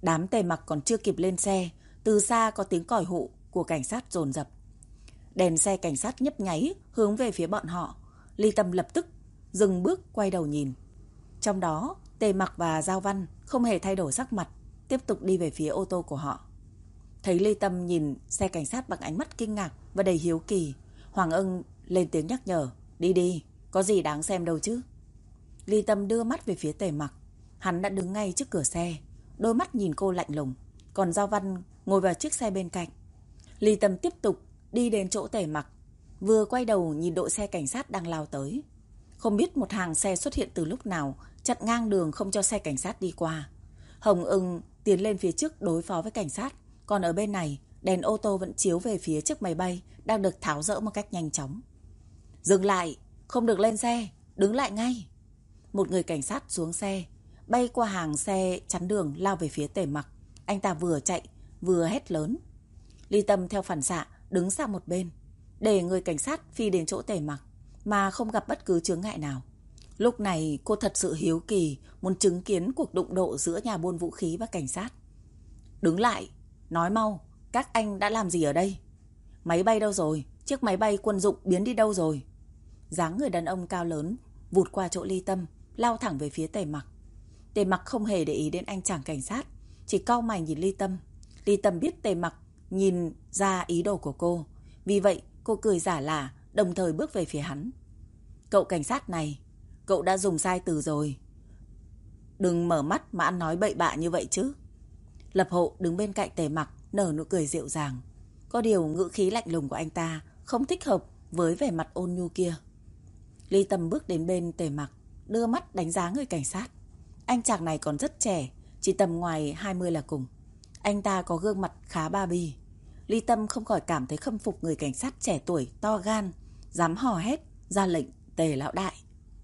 Đám Tề Mặc còn chưa kịp lên xe, từ xa có tiếng còi hụ của cảnh sát dồn dập. Đèn xe cảnh sát nhấp nháy hướng về phía bọn họ. Ly Tâm lập tức dừng bước quay đầu nhìn. Trong đó, Tề Mặc và Giao Văn không hề thay đổi sắc mặt, tiếp tục đi về phía ô tô của họ. Thấy Ly Tâm nhìn xe cảnh sát bằng ánh mắt kinh ngạc và đầy hiếu kỳ, Hoàng Ưng lên tiếng nhắc nhở, đi đi, có gì đáng xem đâu chứ. Ly Tâm đưa mắt về phía Tề Mặc. Hắn đã đứng ngay trước cửa xe, đôi mắt nhìn cô lạnh lùng, còn Giao Văn ngồi vào chiếc xe bên cạnh. Ly Tâm tiếp tục đi đến chỗ Tề Mặc, vừa quay đầu nhìn đội xe cảnh sát đang lao tới. Không biết một hàng xe xuất hiện từ lúc nào, chặn ngang đường không cho xe cảnh sát đi qua. Hồng Ưng tiến lên phía trước đối phó với cảnh sát, còn ở bên này, đèn ô tô vẫn chiếu về phía chiếc máy bay đang được tháo dỡ một cách nhanh chóng. Dừng lại, không được lên xe, đứng lại ngay. Một người cảnh sát xuống xe, bay qua hàng xe chắn đường lao về phía Tề Mặc. Anh ta vừa chạy vừa hét lớn. Ly Tâm theo phản xạ đứng sang một bên, để người cảnh sát phi đến chỗ Tề Mặc mà không gặp bất cứ chướng ngại nào. Lúc này cô thật sự hiếu kỳ, muốn chứng kiến cuộc đụng độ giữa nhà buôn vũ khí và cảnh sát. Đứng lại, nói mau, các anh đã làm gì ở đây? Máy bay đâu rồi? Chiếc máy bay quân dụng biến đi đâu rồi? Dáng người đàn ông cao lớn vụt qua chỗ Ly Tâm, lao thẳng về phía Tề Mặc. Tề Mặc không hề để ý đến anh chàng cảnh sát, chỉ cau mày nhìn Ly Tâm. Ly Tâm biết Tề Mặc nhìn ra ý đồ của cô, vì vậy cô cười giả lả, đồng thời bước về phía hắn. Cậu cảnh sát này, cậu đã dùng sai từ rồi. Đừng mở mắt mà ăn nói bậy bạ như vậy chứ. Lập Hộ đứng bên cạnh Tề Mặc nở nụ cười dịu dàng. Có điều ngữ khí lạnh lùng của anh ta không thích hợp với vẻ mặt ôn nhu kia. Ly Tâm bước đến bên Tề Mặc, đưa mắt đánh giá người cảnh sát. Anh chàng này còn rất trẻ, chỉ tầm ngoài 20 là cùng. Anh ta có gương mặt khá ba bi. Ly Tâm không khỏi cảm thấy khâm phục người cảnh sát trẻ tuổi to gan, dám hò hét ra lệnh Tề lão đại.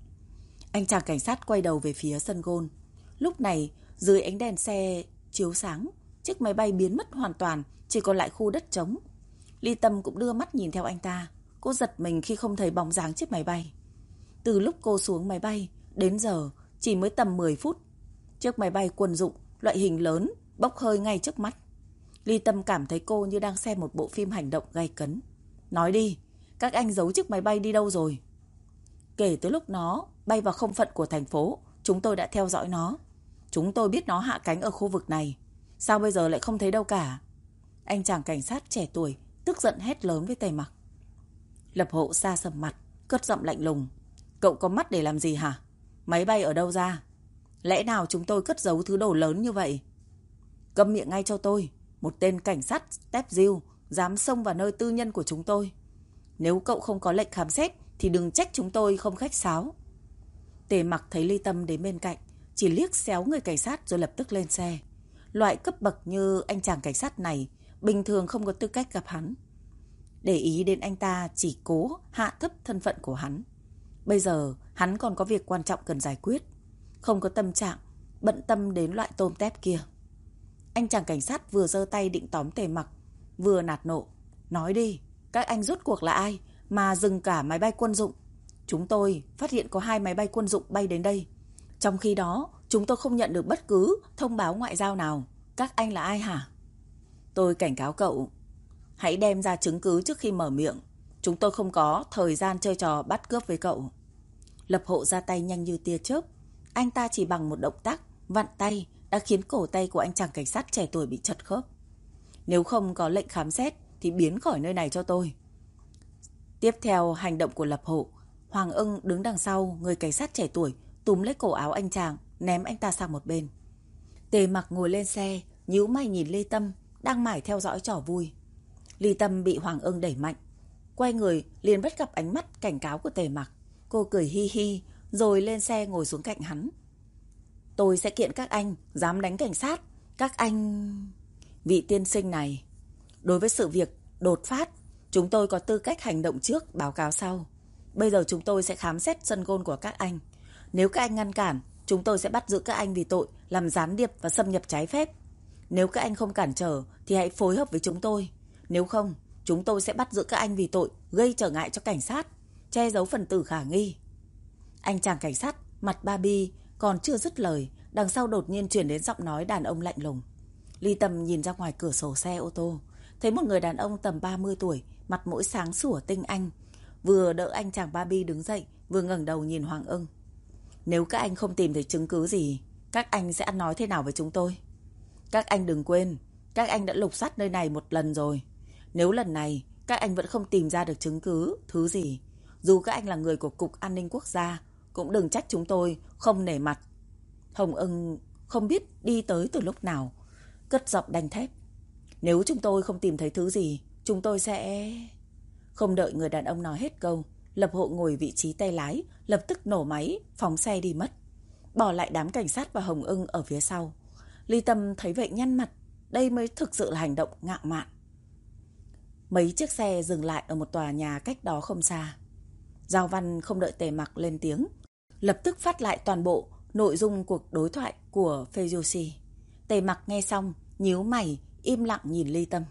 Anh chàng cảnh sát quay đầu về phía sân gôn. Lúc này dưới ánh đèn xe chiếu sáng, chiếc máy bay biến mất hoàn toàn, chỉ còn lại khu đất trống. Ly Tâm cũng đưa mắt nhìn theo anh ta. Cô giật mình khi không thấy bóng dáng chiếc máy bay. Từ lúc cô xuống máy bay đến giờ chỉ mới tầm 10 phút. Chiếc máy bay quân dụng loại hình lớn bốc hơi ngay trước mắt. Ly Tâm cảm thấy cô như đang xem một bộ phim hành động gay cấn. Nói đi, các anh giấu chiếc máy bay đi đâu rồi? Kể từ lúc nó bay vào không phận của thành phố, chúng tôi đã theo dõi nó. Chúng tôi biết nó hạ cánh ở khu vực này. Sao bây giờ lại không thấy đâu cả? Anh chàng cảnh sát trẻ tuổi tức giận hét lớn với Tề Mặc. Lập Hộ xa sầm mặt, cất giọng lạnh lùng. Cậu có mắt để làm gì hả? Máy bay ở đâu ra? Lẽ nào chúng tôi cất giấu thứ đồ lớn như vậy? Câm miệng ngay cho tôi. Một tên cảnh sát tép diêu dám xông vào nơi tư nhân của chúng tôi. Nếu cậu không có lệnh khám xét thì đừng trách chúng tôi không khách sáo. Tề Mặc thấy Ly Tâm đến bên cạnh, chỉ liếc xéo người cảnh sát rồi lập tức lên xe. Loại cấp bậc như anh chàng cảnh sát này bình thường không có tư cách gặp hắn. Để ý đến anh ta chỉ cố hạ thấp thân phận của hắn. Bây giờ hắn còn có việc quan trọng cần giải quyết, không có tâm trạng bận tâm đến loại tôm tép kia. Anh chàng cảnh sát vừa giơ tay định tóm Tề Mặc, vừa nạt nộ. Nói đi, các anh rốt cuộc là ai mà dừng cả máy bay quân dụng? Chúng tôi phát hiện có 2 máy bay quân dụng bay đến đây. Trong khi đó, chúng tôi không nhận được bất cứ thông báo ngoại giao nào. Các anh là ai hả? Tôi cảnh cáo cậu, hãy đem ra chứng cứ trước khi mở miệng. Chúng tôi không có thời gian chơi trò bắt cướp với cậu. Lập Hộ ra tay nhanh như tia chớp. Anh ta chỉ bằng một động tác vặn tay đã khiến cổ tay của anh chàng cảnh sát trẻ tuổi bị chật khớp. Nếu không có lệnh khám xét thì biến khỏi nơi này cho tôi. Tiếp theo hành động của Lập Hộ, Hoàng Ưng đứng đằng sau người cảnh sát trẻ tuổi, túm lấy cổ áo anh chàng, ném anh ta sang một bên. Tề Mặc ngồi lên xe, nhíu mày nhìn Ly Tâm đang mải theo dõi trò vui. Ly Tâm bị Hoàng Ưng đẩy mạnh, quay người liền bắt gặp ánh mắt cảnh cáo của Tề Mặc. Cô cười hi hi rồi lên xe ngồi xuống cạnh hắn. Tôi sẽ kiện các anh dám đánh cảnh sát. Các anh... Vị tiên sinh này, đối với sự việc đột phát, chúng tôi có tư cách hành động trước, báo cáo sau. Bây giờ chúng tôi sẽ khám xét sân gôn của các anh. Nếu các anh ngăn cản, chúng tôi sẽ bắt giữ các anh vì tội làm gián điệp và xâm nhập trái phép. Nếu các anh không cản trở thì hãy phối hợp với chúng tôi. Nếu không, chúng tôi sẽ bắt giữ các anh vì tội gây trở ngại cho cảnh sát, che giấu phần tử khả nghi. Anh chàng cảnh sát mặt ba bi còn chưa dứt lời, đằng sau đột nhiên truyền đến giọng nói đàn ông lạnh lùng. Ly Tâm nhìn ra ngoài cửa sổ xe ô tô, thấy một người đàn ông tầm 30 tuổi, mặt mũi sáng sủa tinh anh, vừa đỡ anh chàng Barbie đứng dậy, vừa ngẩng đầu nhìn Hoàng Ưng. Nếu các anh không tìm thấy chứng cứ gì, các anh sẽ ăn nói thế nào với chúng tôi? Các anh đừng quên, các anh đã lục soát nơi này một lần rồi. Nếu lần này các anh vẫn không tìm ra được chứng cứ, thứ gì, dù các anh là người của Cục An ninh Quốc gia, cũng đừng trách chúng tôi không nể mặt. Hồng Ưng không biết đi tới từ lúc nào, cất giọng đanh thép. Nếu chúng tôi không tìm thấy thứ gì, chúng tôi sẽ... Không đợi người đàn ông nói hết câu, Lập Hộ ngồi vị trí tay lái, lập tức nổ máy, phóng xe đi mất, bỏ lại đám cảnh sát và Hồng Ưng ở phía sau. Ly Tâm thấy vậy nhăn mặt, đây mới thực sự là hành động ngạo mạn. Mấy chiếc xe dừng lại ở một tòa nhà cách đó không xa. Giao Văn không đợi Tề Mặc lên tiếng, lập tức phát lại toàn bộ nội dung cuộc đối thoại của Feyushi. Tề Mặc nghe xong, nhíu mày, im lặng nhìn Ly Tâm.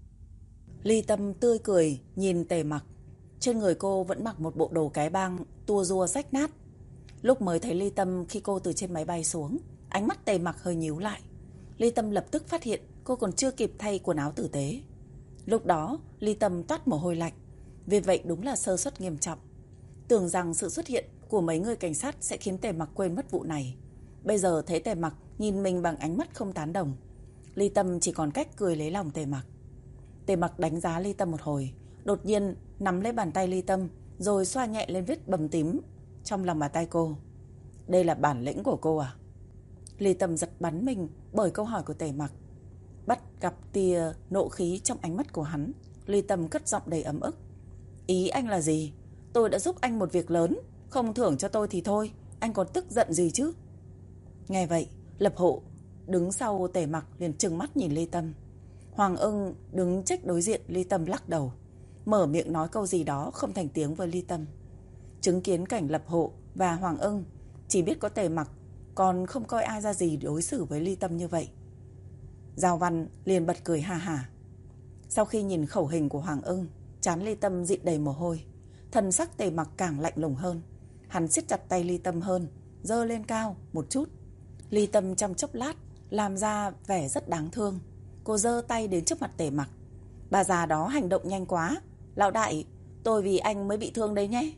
Ly Tâm tươi cười nhìn Tề Mặc. Trên người cô vẫn mặc một bộ đồ cái bang tua rua rách nát. Lúc mới thấy Ly Tâm khi cô từ trên máy bay xuống, ánh mắt Tề Mặc hơi nhíu lại. Ly Tâm lập tức phát hiện cô còn chưa kịp thay quần áo tử tế. Lúc đó Ly Tâm toát mồ hôi lạnh, vì vậy đúng là sơ suất nghiêm trọng. Tưởng rằng sự xuất hiện của mấy người cảnh sát sẽ khiến Tề Mặc quên mất vụ này. Bây giờ thấy Tề Mặc nhìn mình bằng ánh mắt không tán đồng, Ly Tâm chỉ còn cách cười lấy lòng Tề Mặc. Tề Mặc đánh giá Ly Tâm một hồi, đột nhiên nắm lấy bàn tay Ly Tâm, rồi xoa nhẹ lên vết bầm tím trong lòng bàn tay cô. Đây là bản lĩnh của cô à? Ly Tâm giật bắn mình bởi câu hỏi của Tề Mặc. Bắt gặp tia nộ khí trong ánh mắt của hắn, Ly Tâm cất giọng đầy ấm ức. Ý anh là gì? Tôi đã giúp anh một việc lớn, không thưởng cho tôi thì thôi, anh còn tức giận gì chứ? Nghe vậy, Lập Hộ đứng sau Tề Mặc liền trừng mắt nhìn Ly Tâm. Hoàng Ưng đứng trách đối diện Ly Tâm lắc đầu, mở miệng nói câu gì đó không thành tiếng với Ly Tâm. Chứng kiến cảnh Lập Hộ và Hoàng Ưng chỉ biết có Tề Mặc, còn không coi ai ra gì đối xử với Ly Tâm như vậy. Giao Văn liền bật cười ha hả. Sau khi nhìn khẩu hình của Hoàng Ưng, trán Ly Tâm dịn đầy mồ hôi, thần sắc Tề Mặc càng lạnh lùng hơn. Hắn siết chặt tay Ly Tâm hơn, giơ lên cao một chút. Ly Tâm trong chốc lát làm ra vẻ rất đáng thương. Cô giơ tay đến trước mặt Tề Mặc. Bà già đó hành động nhanh quá. Lão đại, tôi vì anh mới bị thương đấy nhé.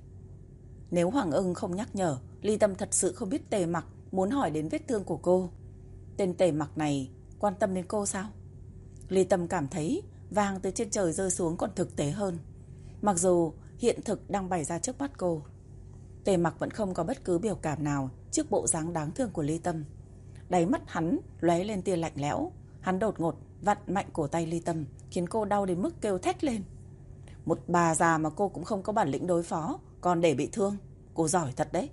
Nếu Hoàng Ưng không nhắc nhở, Ly Tâm thật sự không biết Tề Mặc muốn hỏi đến vết thương của cô. Tên Tề Mặc này quan tâm đến cô sao? Ly Tâm cảm thấy vàng từ trên trời rơi xuống còn thực tế hơn. Mặc dù hiện thực đang bày ra trước mắt cô, Tề Mặc vẫn không có bất cứ biểu cảm nào trước bộ dáng đáng thương của Ly Tâm. Đáy mắt hắn lóe lên tia lạnh lẽo. Hắn đột ngột vặn mạnh cổ tay Ly Tâm, khiến cô đau đến mức kêu thét lên. Một bà già mà cô cũng không có bản lĩnh đối phó, còn để bị thương, cô giỏi thật đấy.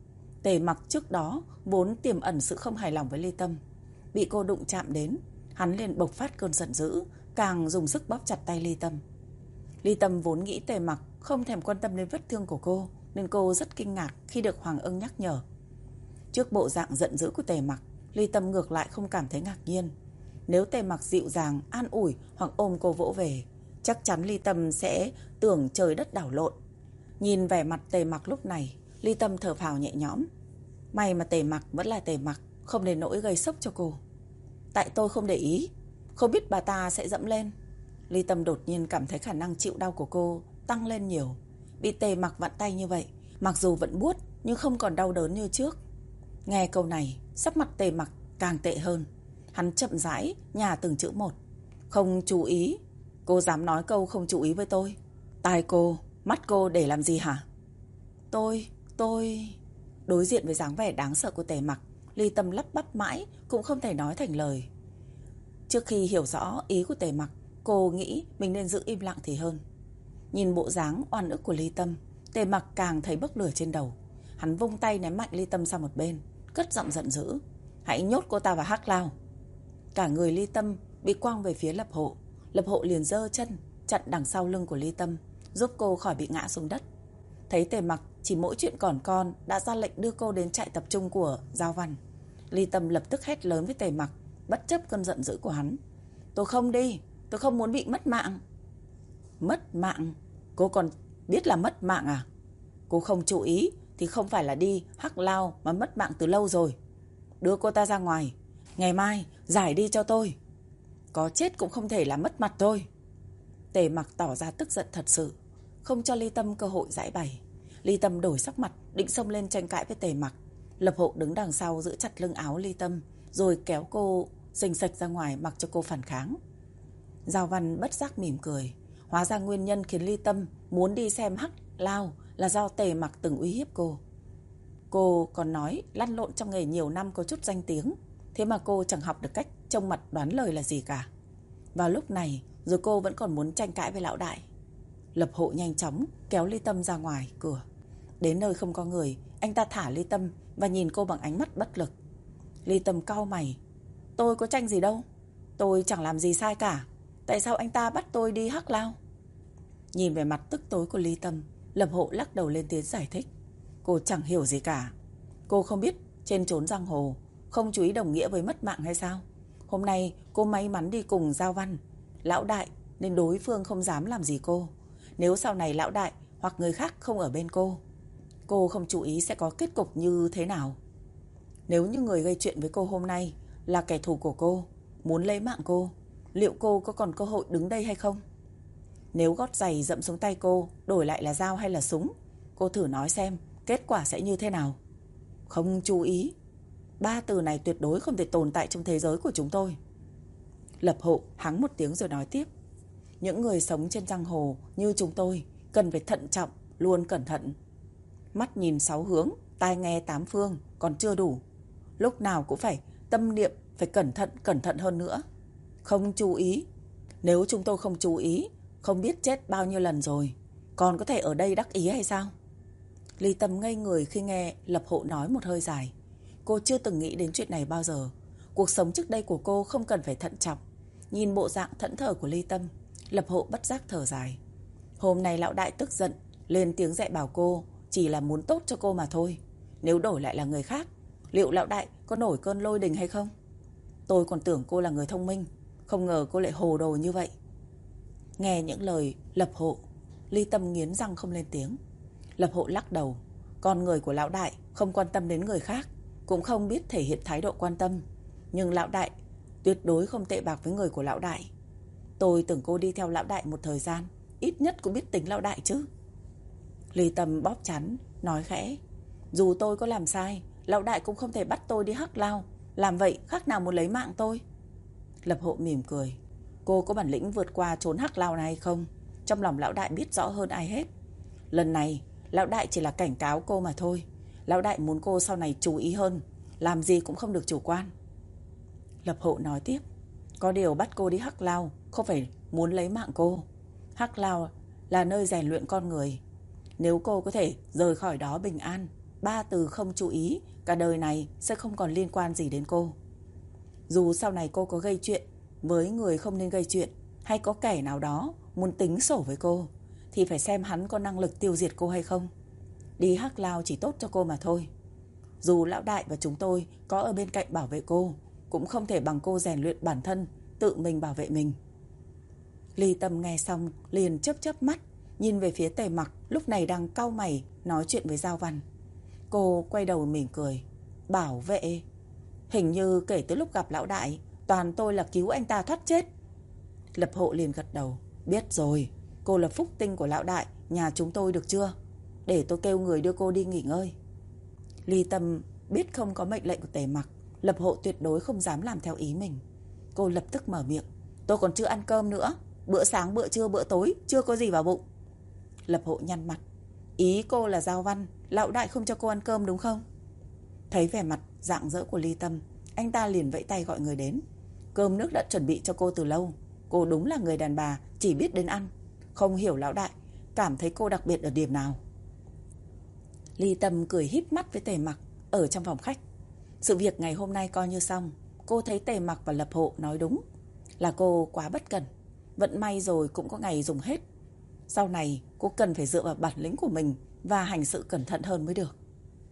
Tề Mặc trước đó vốn tiềm ẩn sự không hài lòng với Ly Tâm, bị cô đụng chạm đến, hắn liền bộc phát cơn giận dữ, càng dùng sức bóp chặt tay Ly Tâm. Ly Tâm vốn nghĩ Tề Mặc không thèm quan tâm đến vết thương của cô, nên cô rất kinh ngạc khi được Hoàng Ưng nhắc nhở. Trước bộ dạng giận dữ của Tề Mặc, Ly Tâm ngược lại không cảm thấy ngạc nhiên. Nếu Tề Mặc dịu dàng, an ủi hoặc ôm cô vỗ về, chắc chắn Ly Tâm sẽ tưởng trời đất đảo lộn. Nhìn vẻ mặt Tề Mặc lúc này, Ly Tâm thở phào nhẹ nhõm. May mà Tề Mặc vẫn là Tề Mặc, không đến nỗi gây sốc cho cô. Tại tôi không để ý, không biết bà ta sẽ dẫm lên. Ly Tâm đột nhiên cảm thấy khả năng chịu đau của cô tăng lên nhiều. Bị Tề Mặc vặn tay như vậy, mặc dù vẫn buốt nhưng không còn đau đớn như trước. Nghe câu này, sắc mặt Tề Mặc càng tệ hơn. Hắn chậm rãi nhả từng chữ một. Không chú ý? Cô dám nói câu không chú ý với tôi? Tai cô, mắt cô để làm gì hả? Tôi... Đối diện với dáng vẻ đáng sợ của Tề Mặc, Ly Tâm lắp bắp mãi cũng không thể nói thành lời. Trước khi hiểu rõ ý của Tề Mặc, cô nghĩ mình nên giữ im lặng thì hơn. Nhìn bộ dáng oan ức của Ly Tâm, Tề Mặc càng thấy bốc lửa trên đầu. Hắn vung tay ném mạnh Ly Tâm sang một bên, cất giọng giận dữ. Hãy nhốt cô ta vào hắc lao. Cả người Ly Tâm bị quăng về phía Lập Hộ. Lập Hộ liền giơ chân chặn đằng sau lưng của Ly Tâm, giúp cô khỏi bị ngã xuống đất. Thấy Tề Mặc chỉ mỗi chuyện còn con đã ra lệnh đưa cô đến trại tập trung của Giao Văn, Ly Tâm lập tức hét lớn với Tề Mặc, bất chấp cơn giận dữ của hắn. Tôi không đi, tôi không muốn bị mất mạng. Mất mạng? Cô còn biết là mất mạng à? Cô không chú ý thì không phải là đi hắc lao mà mất mạng từ lâu rồi. Đưa cô ta ra ngoài, ngày mai giải đi cho tôi. Có chết cũng không thể làm mất mặt tôi. Tề Mặc tỏ ra tức giận thật sự, không cho Ly Tâm cơ hội giải bày. Ly Tâm đổi sắc mặt, định xông lên tranh cãi với Tề Mặc. Lập Hộ đứng đằng sau giữ chặt lưng áo Ly Tâm, rồi kéo cô xình xịch ra ngoài, mặc cho cô phản kháng. Giao Văn bất giác mỉm cười. Hóa ra nguyên nhân khiến Ly Tâm muốn đi xem Hắc Lao là do Tề Mặc từng uy hiếp cô. Cô còn nói lăn lộn trong nghề nhiều năm có chút danh tiếng, thế mà cô chẳng học được cách trông mặt đoán lời là gì cả. Vào lúc này rồi cô vẫn còn muốn tranh cãi với lão đại. Lập Hộ nhanh chóng kéo Ly Tâm ra ngoài cửa. Đến nơi không có người, anh ta thả Ly Tâm và nhìn cô bằng ánh mắt bất lực. Ly Tâm cau mày. Tôi có tranh gì đâu, tôi chẳng làm gì sai cả. Tại sao anh ta bắt tôi đi Hắc Lao? Nhìn về mặt tức tối của Ly Tâm, Lập Hộ lắc đầu lên tiếng giải thích. Cô chẳng hiểu gì cả. Cô không biết trên chốn giang hồ không chú ý đồng nghĩa với mất mạng hay sao? Hôm nay cô may mắn đi cùng Giao Văn, lão đại, nên đối phương không dám làm gì cô. Nếu sau này lão đại hoặc người khác không ở bên cô không chú ý sẽ có kết cục như thế nào? Nếu như người gây chuyện với cô hôm nay là kẻ thù của cô, muốn lấy mạng cô, liệu cô có còn cơ hội đứng đây hay không? Nếu gót giày dẫm xuống tay cô đổi lại là dao hay là súng, cô thử nói xem kết quả sẽ như thế nào? Không chú ý. 3 từ này tuyệt đối không thể tồn tại trong thế giới của chúng tôi. Lập Hộ hắng một tiếng rồi nói tiếp. Những người sống trên giang hồ như chúng tôi cần phải thận trọng, luôn cẩn thận. Mắt nhìn 6 hướng, tai nghe 8 phương còn chưa đủ. Lúc nào cũng phải tâm niệm phải cẩn thận hơn nữa. Không chú ý. Nếu chúng tôi không chú ý, không biết chết bao nhiêu lần rồi, còn có thể ở đây đắc ý hay sao? Ly Tâm ngây người khi nghe Lập Hộ nói một hơi dài. Cô chưa từng nghĩ đến chuyện này bao giờ. Cuộc sống trước đây của cô không cần phải thận trọng. Nhìn bộ dạng thẫn thờ của Ly Tâm, Lập Hộ bất giác thở dài. Hôm nay lão đại tức giận, lên tiếng dạy bảo cô chỉ là muốn tốt cho cô mà thôi. Nếu đổi lại là người khác, liệu lão đại có nổi cơn lôi đình hay không? Tôi còn tưởng cô là người thông minh, không ngờ cô lại hồ đồ như vậy. Nghe những lời Lập Hộ, Ly Tâm nghiến răng không lên tiếng. Lập Hộ lắc đầu. Con người của lão đại không quan tâm đến người khác, cũng không biết thể hiện thái độ quan tâm. Nhưng lão đại tuyệt đối không tệ bạc với người của lão đại. Tôi tưởng cô đi theo lão đại một thời gian, ít nhất cũng biết tính lão đại chứ. Ly Tâm bóp chán, nói khẽ. Dù tôi có làm sai, lão đại cũng không thể bắt tôi đi Hắc Lao. Làm vậy khác nào muốn lấy mạng tôi. Lập Hộ mỉm cười. Cô có bản lĩnh vượt qua chốn Hắc Lao này hay không? Trong lòng lão đại biết rõ hơn ai hết. Lần này lão đại chỉ là cảnh cáo cô mà thôi. Lão đại muốn cô sau này chú ý hơn, làm gì cũng không được chủ quan. Lập Hộ nói tiếp. Có điều bắt cô đi Hắc Lao không phải muốn lấy mạng cô. Hắc Lao là nơi rèn luyện con người. Nếu cô có thể rời khỏi đó bình an, 3 từ không chú ý, cả đời này sẽ không còn liên quan gì đến cô. Dù sau này cô có gây chuyện với người không nên gây chuyện, hay có kẻ nào đó muốn tính sổ với cô, thì phải xem hắn có năng lực tiêu diệt cô hay không. Đi Hắc Lao chỉ tốt cho cô mà thôi. Dù lão đại và chúng tôi có ở bên cạnh bảo vệ cô, cũng không thể bằng cô rèn luyện bản thân, tự mình bảo vệ mình. Ly Tâm nghe xong liền chớp mắt, nhìn về phía Tề Mặc lúc này đang cau mày nói chuyện với Giao Văn. Cô quay đầu mỉm cười. Bảo vệ? Hình như kể từ lúc gặp lão đại, toàn tôi là cứu anh ta thoát chết. Lập Hộ liền gật đầu. Biết rồi, cô là phúc tinh của lão đại nhà chúng tôi được chưa? Để tôi kêu người đưa cô đi nghỉ ngơi. Ly Tâm biết không có mệnh lệnh của Tề Mặc, Lập Hộ tuyệt đối không dám làm theo ý mình. Cô lập tức mở miệng. Tôi còn chưa ăn cơm nữa. Bữa sáng, bữa trưa, bữa tối chưa có gì vào bụng. Lập Hộ nhăn mặt. Ý cô là Giao Văn, lão đại không cho cô ăn cơm đúng không? Thấy vẻ mặt rạng rỡ của Ly Tâm, anh ta liền vẫy tay gọi người đến. Cơm nước đã chuẩn bị cho cô từ lâu. Cô đúng là người đàn bà chỉ biết đến ăn. Không hiểu lão đại cảm thấy cô đặc biệt ở điểm nào. Ly Tâm cười híp mắt với Tề Mặc ở trong phòng khách. Sự việc ngày hôm nay coi như xong. Cô thấy Tề Mặc và Lập Hộ nói đúng, là cô quá bất cẩn. Vận may rồi cũng có ngày dùng hết. Sau này cô cần phải dựa vào bản lĩnh của mình và hành sự cẩn thận hơn mới được.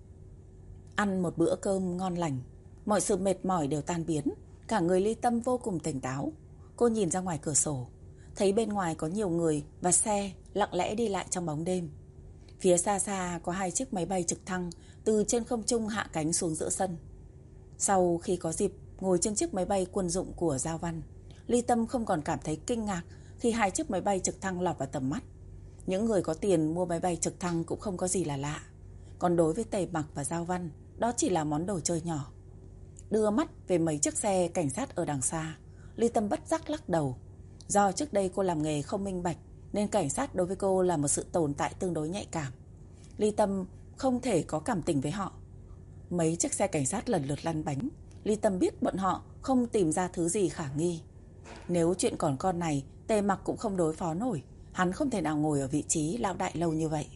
Ăn một bữa cơm ngon lành, mọi sự mệt mỏi đều tan biến. Cả người Ly Tâm vô cùng tỉnh táo. Cô nhìn ra ngoài cửa sổ, thấy bên ngoài có nhiều người và xe lặng lẽ đi lại trong bóng đêm. Phía xa xa có 2 chiếc máy bay trực thăng từ trên không trung hạ cánh xuống giữa sân. Sau khi có dịp ngồi trên chiếc máy bay quân dụng của Giao Văn, Ly Tâm không còn cảm thấy kinh ngạc khi hai chiếc máy bay trực thăng lọt vào tầm mắt. Những người có tiền mua máy bay trực thăng cũng không có gì là lạ. Còn đối với Tề Mặc và Giao Văn, đó chỉ là món đồ chơi nhỏ. Đưa mắt về mấy chiếc xe cảnh sát ở đằng xa, Ly Tâm bất giác lắc đầu. Do trước đây cô làm nghề không minh bạch, nên cảnh sát đối với cô là một sự tồn tại tương đối nhạy cảm. Ly Tâm không thể có cảm tình với họ. Mấy chiếc xe cảnh sát lần lượt lăn bánh, Ly Tâm biết bọn họ không tìm ra thứ gì khả nghi. Nếu chuyện còn con này, Tề Mặc cũng không đối phó nổi. Hắn không thể nào ngồi ở vị trí lão đại lâu như vậy.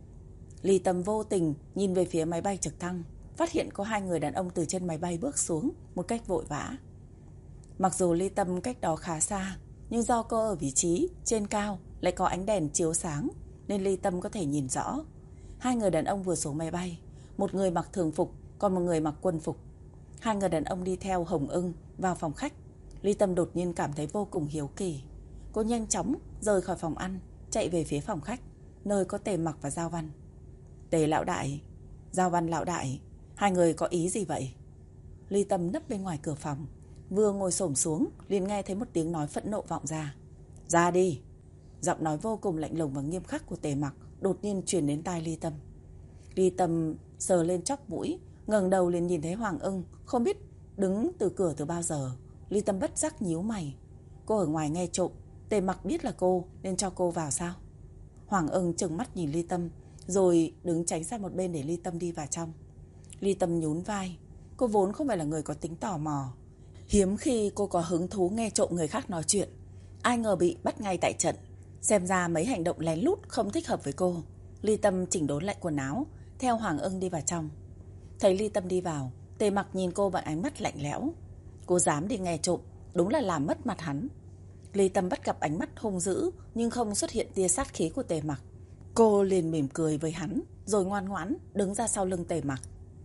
Ly Tâm vô tình nhìn về phía máy bay trực thăng, phát hiện có hai người đàn ông từ trên máy bay bước xuống một cách vội vã. Mặc dù Ly Tâm cách đó khá xa, nhưng do cô ở vị trí trên cao lại có ánh đèn chiếu sáng, nên Ly Tâm có thể nhìn rõ. Hai người đàn ông vừa xuống máy bay, một người mặc thường phục, còn một người mặc quân phục. Hai người đàn ông đi theo Hồng Ưng vào phòng khách. Ly Tâm đột nhiên cảm thấy vô cùng hiếu kỳ. Cô nhanh chóng rời khỏi phòng ăn, chạy về phía phòng khách, nơi có Tề Mặc và Giao Văn. Tề lão đại, Giao Văn lão đại, hai người có ý gì vậy? Ly Tâm nấp bên ngoài cửa phòng, vừa ngồi xổm xuống liền nghe thấy một tiếng nói phẫn nộ vọng ra. Ra đi! Giọng nói vô cùng lạnh lùng và nghiêm khắc của Tề Mặc đột nhiên truyền đến tai Ly Tâm. Ly Tâm sờ lên chóp mũi, ngẩng đầu liền nhìn thấy Hoàng Ưng không biết đứng từ cửa từ bao giờ. Ly Tâm bất giác nhíu mày. Cô ở ngoài nghe trộm, Tề Mặc biết là cô nên cho cô vào sao? Hoàng Ưng trừng mắt nhìn Ly Tâm, rồi đứng tránh sang một bên để Ly Tâm đi vào trong. Ly Tâm nhún vai. Cô vốn không phải là người có tính tò mò. Hiếm khi cô có hứng thú nghe trộm người khác nói chuyện. Ai ngờ bị bắt ngay tại trận. Xem ra mấy hành động lén lút không thích hợp với cô. Ly Tâm chỉnh đốn lại quần áo, theo Hoàng Ưng đi vào trong. Thấy Ly Tâm đi vào, Tề Mặc nhìn cô bằng ánh mắt lạnh lẽo. Cô dám đi nghe trộm, đúng là làm mất mặt hắn. Ly Tâm bắt gặp ánh mắt hung dữ, nhưng không xuất hiện tia sát khí của Tề Mặc. Cô liền mỉm cười với hắn, rồi ngoan ngoãn đứng ra sau lưng Tề Mặc.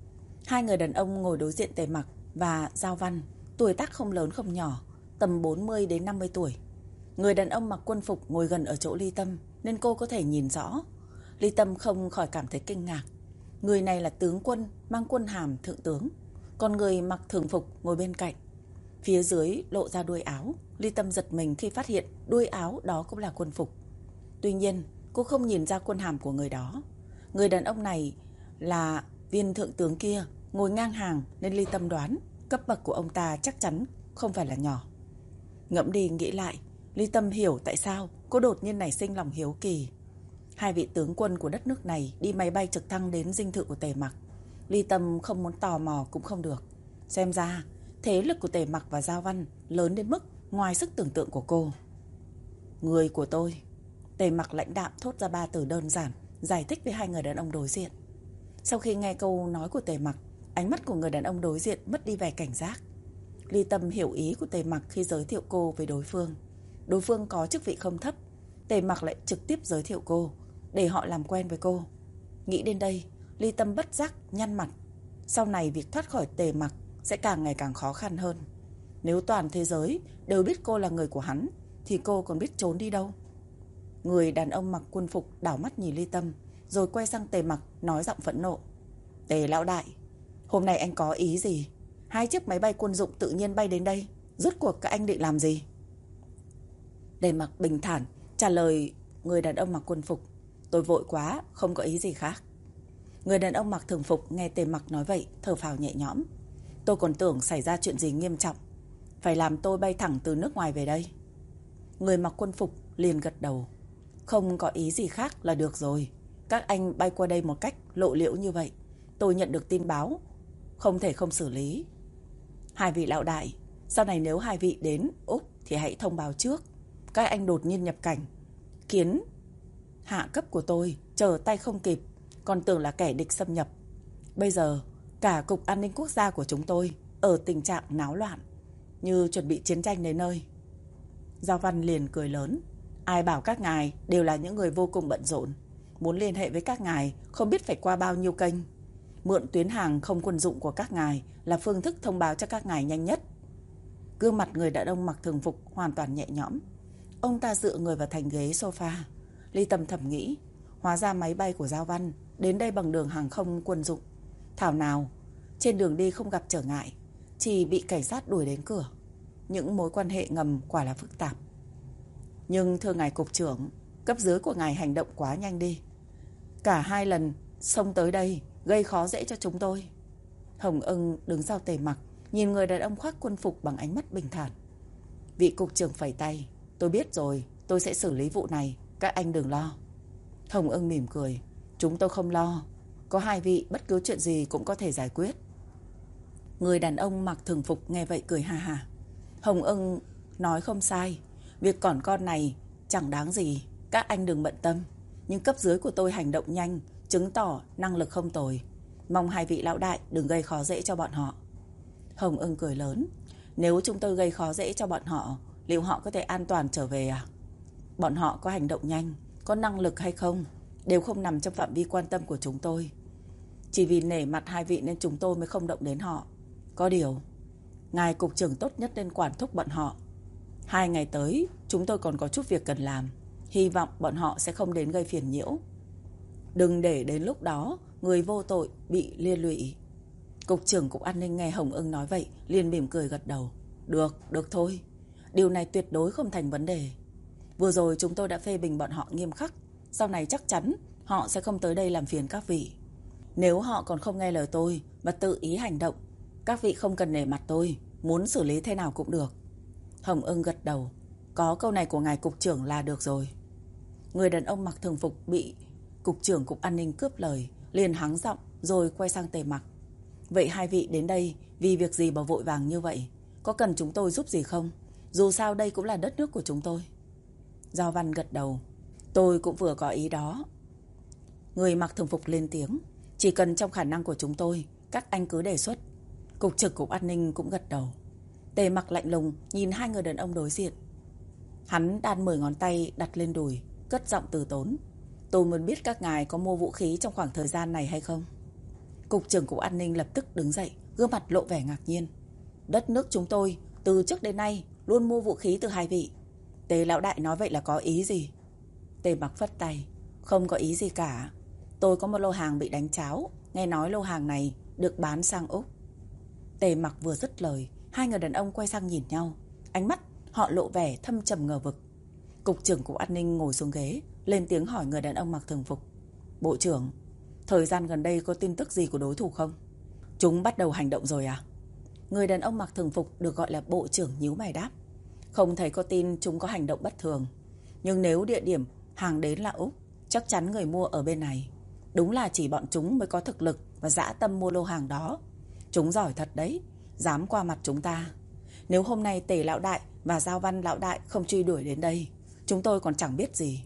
Hai người đàn ông ngồi đối diện Tề Mặc và Giao Văn, tuổi tác không lớn không nhỏ, tầm 40 đến 50 tuổi. Người đàn ông mặc quân phục ngồi gần ở chỗ Ly Tâm, nên cô có thể nhìn rõ. Ly Tâm không khỏi cảm thấy kinh ngạc. Người này là tướng quân, mang quân hàm thượng tướng, còn người mặc thường phục ngồi bên cạnh. Phía dưới lộ ra đuôi áo. Ly Tâm giật mình khi phát hiện đuôi áo đó cũng là quân phục. Tuy nhiên, cô không nhìn ra quân hàm của người đó. Người đàn ông này là viên thượng tướng kia, ngồi ngang hàng, nên Ly Tâm đoán cấp bậc của ông ta chắc chắn không phải là nhỏ. Ngẫm đi nghĩ lại, Ly Tâm hiểu tại sao cô đột nhiên nảy sinh lòng hiếu kỳ. Hai vị tướng quân của đất nước này đi máy bay trực thăng đến dinh thự của Tề Mặc. Ly Tâm không muốn tò mò cũng không được. Xem ra thế lực của Tề Mặc và Giao Văn lớn đến mức ngoài sức tưởng tượng của cô. Người của tôi. Tề Mặc lãnh đạm thốt ra 3 từ đơn giản, giải thích với hai người đàn ông đối diện. Sau khi nghe câu nói của Tề Mặc, ánh mắt của người đàn ông đối diện mất đi vẻ cảnh giác. Ly Tâm hiểu ý của Tề Mặc khi giới thiệu cô với đối phương. Đối phương có chức vị không thấp, Tề Mặc lại trực tiếp giới thiệu cô, để họ làm quen với cô. Nghĩ đến đây, Ly Tâm bất giác nhăn mặt. Sau này việc thoát khỏi Tề Mặc sẽ càng ngày càng khó khăn hơn. Nếu toàn thế giới đều biết cô là người của hắn, thì cô còn biết trốn đi đâu. Người đàn ông mặc quân phục đảo mắt nhìn Ly Tâm, rồi quay sang Tề Mặc nói giọng phẫn nộ. Tề lão đại, hôm nay anh có ý gì? Hai chiếc máy bay quân dụng tự nhiên bay đến đây, rốt cuộc các anh định làm gì? Tề Mặc bình thản trả lời người đàn ông mặc quân phục. Tôi vội quá, không có ý gì khác. Người đàn ông mặc thường phục nghe Tề Mặc nói vậy, thở phào nhẹ nhõm. Tôi còn tưởng xảy ra chuyện gì nghiêm trọng, phải làm tôi bay thẳng từ nước ngoài về đây. Người mặc quân phục liền gật đầu. Không có ý gì khác là được rồi. Các anh bay qua đây một cách lộ liễu như vậy, tôi nhận được tin báo, không thể không xử lý. Hai vị lão đại, sau này nếu hai vị đến Úc thì hãy thông báo trước. Các anh đột nhiên nhập cảnh, khiến hạ cấp của tôi trở tay không kịp, còn tưởng là kẻ địch xâm nhập. Bây giờ cả cục an ninh quốc gia của chúng tôi ở tình trạng náo loạn, như chuẩn bị chiến tranh đến nơi. Giao Văn liền cười lớn. Ai bảo các ngài đều là những người vô cùng bận rộn. Muốn liên hệ với các ngài không biết phải qua bao nhiêu kênh. Mượn tuyến hàng không quân dụng của các ngài là phương thức thông báo cho các ngài nhanh nhất. Gương mặt người đàn ông mặc thường phục hoàn toàn nhẹ nhõm. Ông ta dựa người vào thành ghế sofa. Ly Tâm thầm nghĩ, hóa ra máy bay của Giao Văn đến đây bằng đường hàng không quân dụng. Thảo nào trên đường đi không gặp trở ngại, chỉ bị cảnh sát đuổi đến cửa. những mối quan hệ ngầm quả là phức tạp. Nhưng thưa ngài cục trưởng, cấp dưới của ngài hành động quá nhanh đi. Cả 2 lần xông tới đây gây khó dễ cho chúng tôi. Hồng Ưng đứng sau Tề Mặc, nhìn người đàn ông khoác quân phục bằng ánh mắt bình thản. Vị cục trưởng phẩy tay. Tôi biết rồi, tôi sẽ xử lý vụ này, các anh đừng lo. Hồng Ưng mỉm cười. Chúng tôi không lo. Có 2 vị bất cứ chuyện gì cũng có thể giải quyết. Người đàn ông mặc thường phục nghe vậy cười ha ha. Hồng Ưng nói không sai. Việc còn con này chẳng đáng gì, các anh đừng bận tâm. Nhưng cấp dưới của tôi hành động nhanh, chứng tỏ năng lực không tồi. Mong 2 vị lão đại đừng gây khó dễ cho bọn họ. Hồng Ưng cười lớn. Nếu chúng tôi gây khó dễ cho bọn họ, liệu họ có thể an toàn trở về à? Bọn họ có hành động nhanh, có năng lực hay không đều không nằm trong phạm vi quan tâm của chúng tôi. Chỉ vì nể mặt 2 vị nên chúng tôi mới không động đến họ. Có điều, ngài cục trưởng tốt nhất nên quản thúc bọn họ. 2 ngày tới chúng tôi còn có chút việc cần làm. Hy vọng bọn họ sẽ không đến gây phiền nhiễu. Đừng để đến lúc đó người vô tội bị liên lụy. Cục trưởng Cục An ninh nghe Hồng Ưng nói vậy liền mỉm cười gật đầu. Được thôi. Điều này tuyệt đối không thành vấn đề. Vừa rồi chúng tôi đã phê bình bọn họ nghiêm khắc. Sau này chắc chắn họ sẽ không tới đây làm phiền các vị. Nếu họ còn không nghe lời tôi và tự ý hành động, các vị không cần nể mặt tôi, muốn xử lý thế nào cũng được. Hồng Ưng gật đầu. Có câu này của ngài cục trưởng là được rồi. Người đàn ông mặc thường phục bị cục trưởng Cục An ninh cướp lời liền hắng giọng rồi quay sang Tề Mặc. Vậy 2 vị đến đây vì việc gì mà vội vàng như vậy? Có cần chúng tôi giúp gì không? Dù sao đây cũng là đất nước của chúng tôi. Giao Văn gật đầu. Tôi cũng vừa có ý đó. Người mặc thường phục lên tiếng. Chỉ cần trong khả năng của chúng tôi, các anh cứ đề xuất. Cục trưởng Cục An ninh cũng gật đầu. Tề Mặc lạnh lùng nhìn 2 người đàn ông đối diện. Hắn đan 10 ngón tay đặt lên đùi, cất giọng từ tốn. Tôi muốn biết các ngài có mua vũ khí trong khoảng thời gian này hay không? Cục trưởng Cục An ninh lập tức đứng dậy, gương mặt lộ vẻ ngạc nhiên. Đất nước chúng tôi từ trước đến nay luôn mua vũ khí từ 2 vị. Tề lão đại nói vậy là có ý gì? Tề Mặc phất tay. Không có ý gì cả. Tôi có một lô hàng bị đánh tráo. Nghe nói lô hàng này được bán sang Úc. Tề Mặc vừa dứt lời, 2 người đàn ông quay sang nhìn nhau. Ánh mắt họ lộ vẻ thâm trầm ngờ vực. Cục trưởng Cục An ninh ngồi xuống ghế, lên tiếng hỏi người đàn ông mặc thường phục. Bộ trưởng, thời gian gần đây có tin tức gì của đối thủ không? Chúng bắt đầu hành động rồi à? Người đàn ông mặc thường phục được gọi là bộ trưởng nhíu mày đáp. Không thấy có tin chúng có hành động bất thường. Nhưng nếu địa điểm hàng đến là Úc, chắc chắn người mua ở bên này. Đúng là chỉ bọn chúng mới có thực lực và dã tâm mua lô hàng đó. Chúng giỏi thật đấy, dám qua mặt chúng ta. Nếu hôm nay Tề lão đại và Giao Văn lão đại không truy đuổi đến đây, chúng tôi còn chẳng biết gì.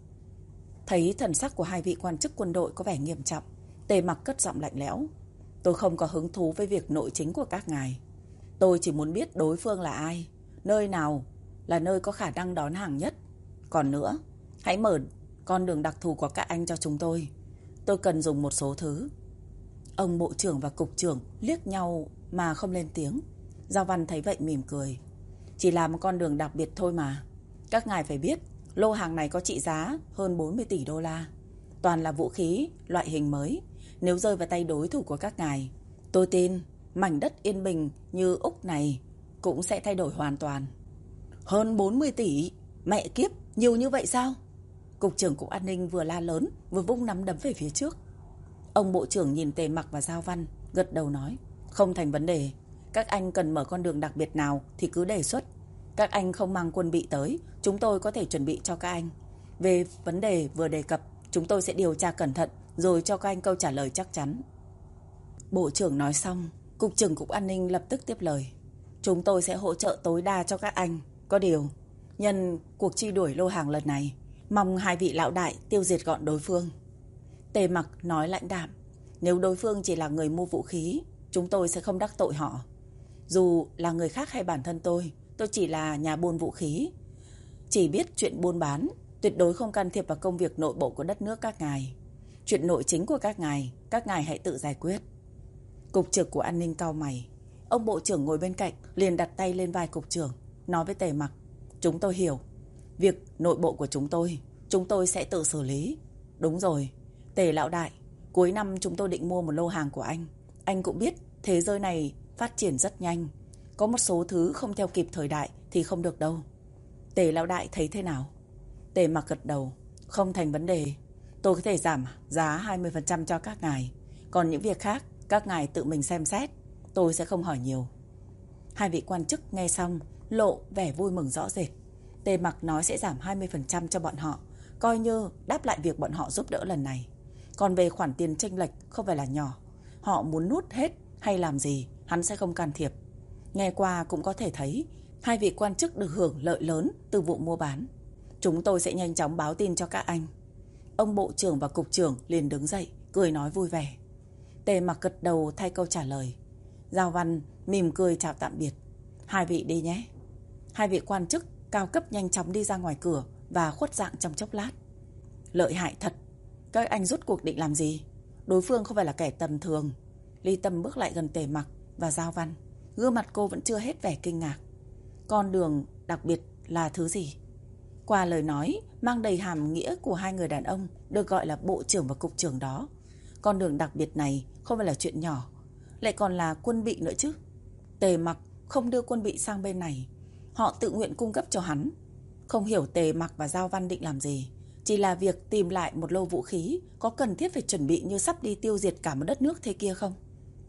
Thấy thần sắc của 2 vị quan chức quân đội có vẻ nghiêm trọng, Tề Mặc cất giọng lạnh lẽo. Tôi không có hứng thú với việc nội chính của các ngài. Tôi chỉ muốn biết đối phương là ai, nơi nào là nơi có khả năng đón hàng nhất. Còn nữa, hãy mở con đường đặc thù của các anh cho chúng tôi. Tôi cần dùng một số thứ. Ông bộ trưởng và cục trưởng liếc nhau mà không lên tiếng. Giao Văn thấy vậy mỉm cười. Chỉ là một con đường đặc biệt thôi mà. Các ngài phải biết, lô hàng này có trị giá hơn 40 tỷ đô la. Toàn là vũ khí, loại hình mới. Nếu rơi vào tay đối thủ của các ngài, tôi tin mảnh đất yên bình như Úc này cũng sẽ thay đổi hoàn toàn. Hơn 40 tỷ? Mẹ kiếp, nhiều như vậy sao? Cục trưởng Cục An ninh vừa la lớn, vừa vung nắm đấm về phía trước. Ông bộ trưởng nhìn Tề Mặc và Giao Văn, gật đầu nói. Không thành vấn đề. Các anh cần mở con đường đặc biệt nào thì cứ đề xuất. Các anh không mang quân bị tới, chúng tôi có thể chuẩn bị cho các anh. Về vấn đề vừa đề cập, chúng tôi sẽ điều tra cẩn thận rồi cho các anh câu trả lời chắc chắn. Bộ trưởng nói xong, Cục trưởng Cục An ninh lập tức tiếp lời. Chúng tôi sẽ hỗ trợ tối đa cho các anh. Có điều, nhân cuộc truy đuổi lô hàng lần này, mong 2 vị lão đại tiêu diệt gọn đối phương. Tề Mặc nói lãnh đạm. Nếu đối phương chỉ là người mua vũ khí, chúng tôi sẽ không đắc tội họ. Dù là người khác hay bản thân tôi chỉ là nhà buôn vũ khí. Chỉ biết chuyện buôn bán, tuyệt đối không can thiệp vào công việc nội bộ của đất nước các ngài. Chuyện nội chính của các ngài hãy tự giải quyết. Cục trưởng của An ninh cau mày. Ông bộ trưởng ngồi bên cạnh liền đặt tay lên vai cục trưởng, nói với Tề Mặc. Chúng tôi hiểu. Việc nội bộ của chúng tôi sẽ tự xử lý. Đúng rồi, Tề lão đại, cuối năm chúng tôi định mua một lô hàng của anh. Anh cũng biết thế giới này phát triển rất nhanh. Có một số thứ không theo kịp thời đại thì không được đâu. Tề lão đại thấy thế nào? Tề Mặc gật đầu. Không thành vấn đề. Tôi có thể giảm giá 20% cho các ngài. Còn những việc khác, các ngài tự mình xem xét. Tôi sẽ không hỏi nhiều. Hai vị quan chức nghe xong, lộ vẻ vui mừng rõ rệt. Tề Mặc nói sẽ giảm 20% cho bọn họ, coi như đáp lại việc bọn họ giúp đỡ lần này. Còn về khoản tiền chênh lệch không phải là nhỏ. Họ muốn nuốt hết hay làm gì, hắn sẽ không can thiệp. Nghe qua cũng có thể thấy, hai vị quan chức được hưởng lợi lớn từ vụ mua bán. Chúng tôi sẽ nhanh chóng báo tin cho các anh. Ông bộ trưởng và cục trưởng liền đứng dậy, cười nói vui vẻ. Tề Mặc gật đầu thay câu trả lời. Giao Văn mỉm cười chào tạm biệt. Hai vị đi nhé. Hai vị quan chức cao cấp nhanh chóng đi ra ngoài cửa và khuất dạng trong chốc lát. Lợi hại thật. Các anh rốt cuộc định làm gì? Đối phương không phải là kẻ tầm thường. Ly Tâm bước lại gần Tề Mặc và Giao Văn. Gương mặt cô vẫn chưa hết vẻ kinh ngạc. Con đường đặc biệt là thứ gì? Qua lời nói mang đầy hàm nghĩa của hai người đàn ông được gọi là bộ trưởng và cục trưởng đó, con đường đặc biệt này không phải là chuyện nhỏ, lại còn là quân bị nữa chứ. Tề Mặc không đưa quân bị sang bên này, họ tự nguyện cung cấp cho hắn. Không hiểu Tề Mặc và Giao Văn định làm gì, chỉ là việc tìm lại một lô vũ khí có cần thiết phải chuẩn bị như sắp đi tiêu diệt cả một đất nước thế kia không?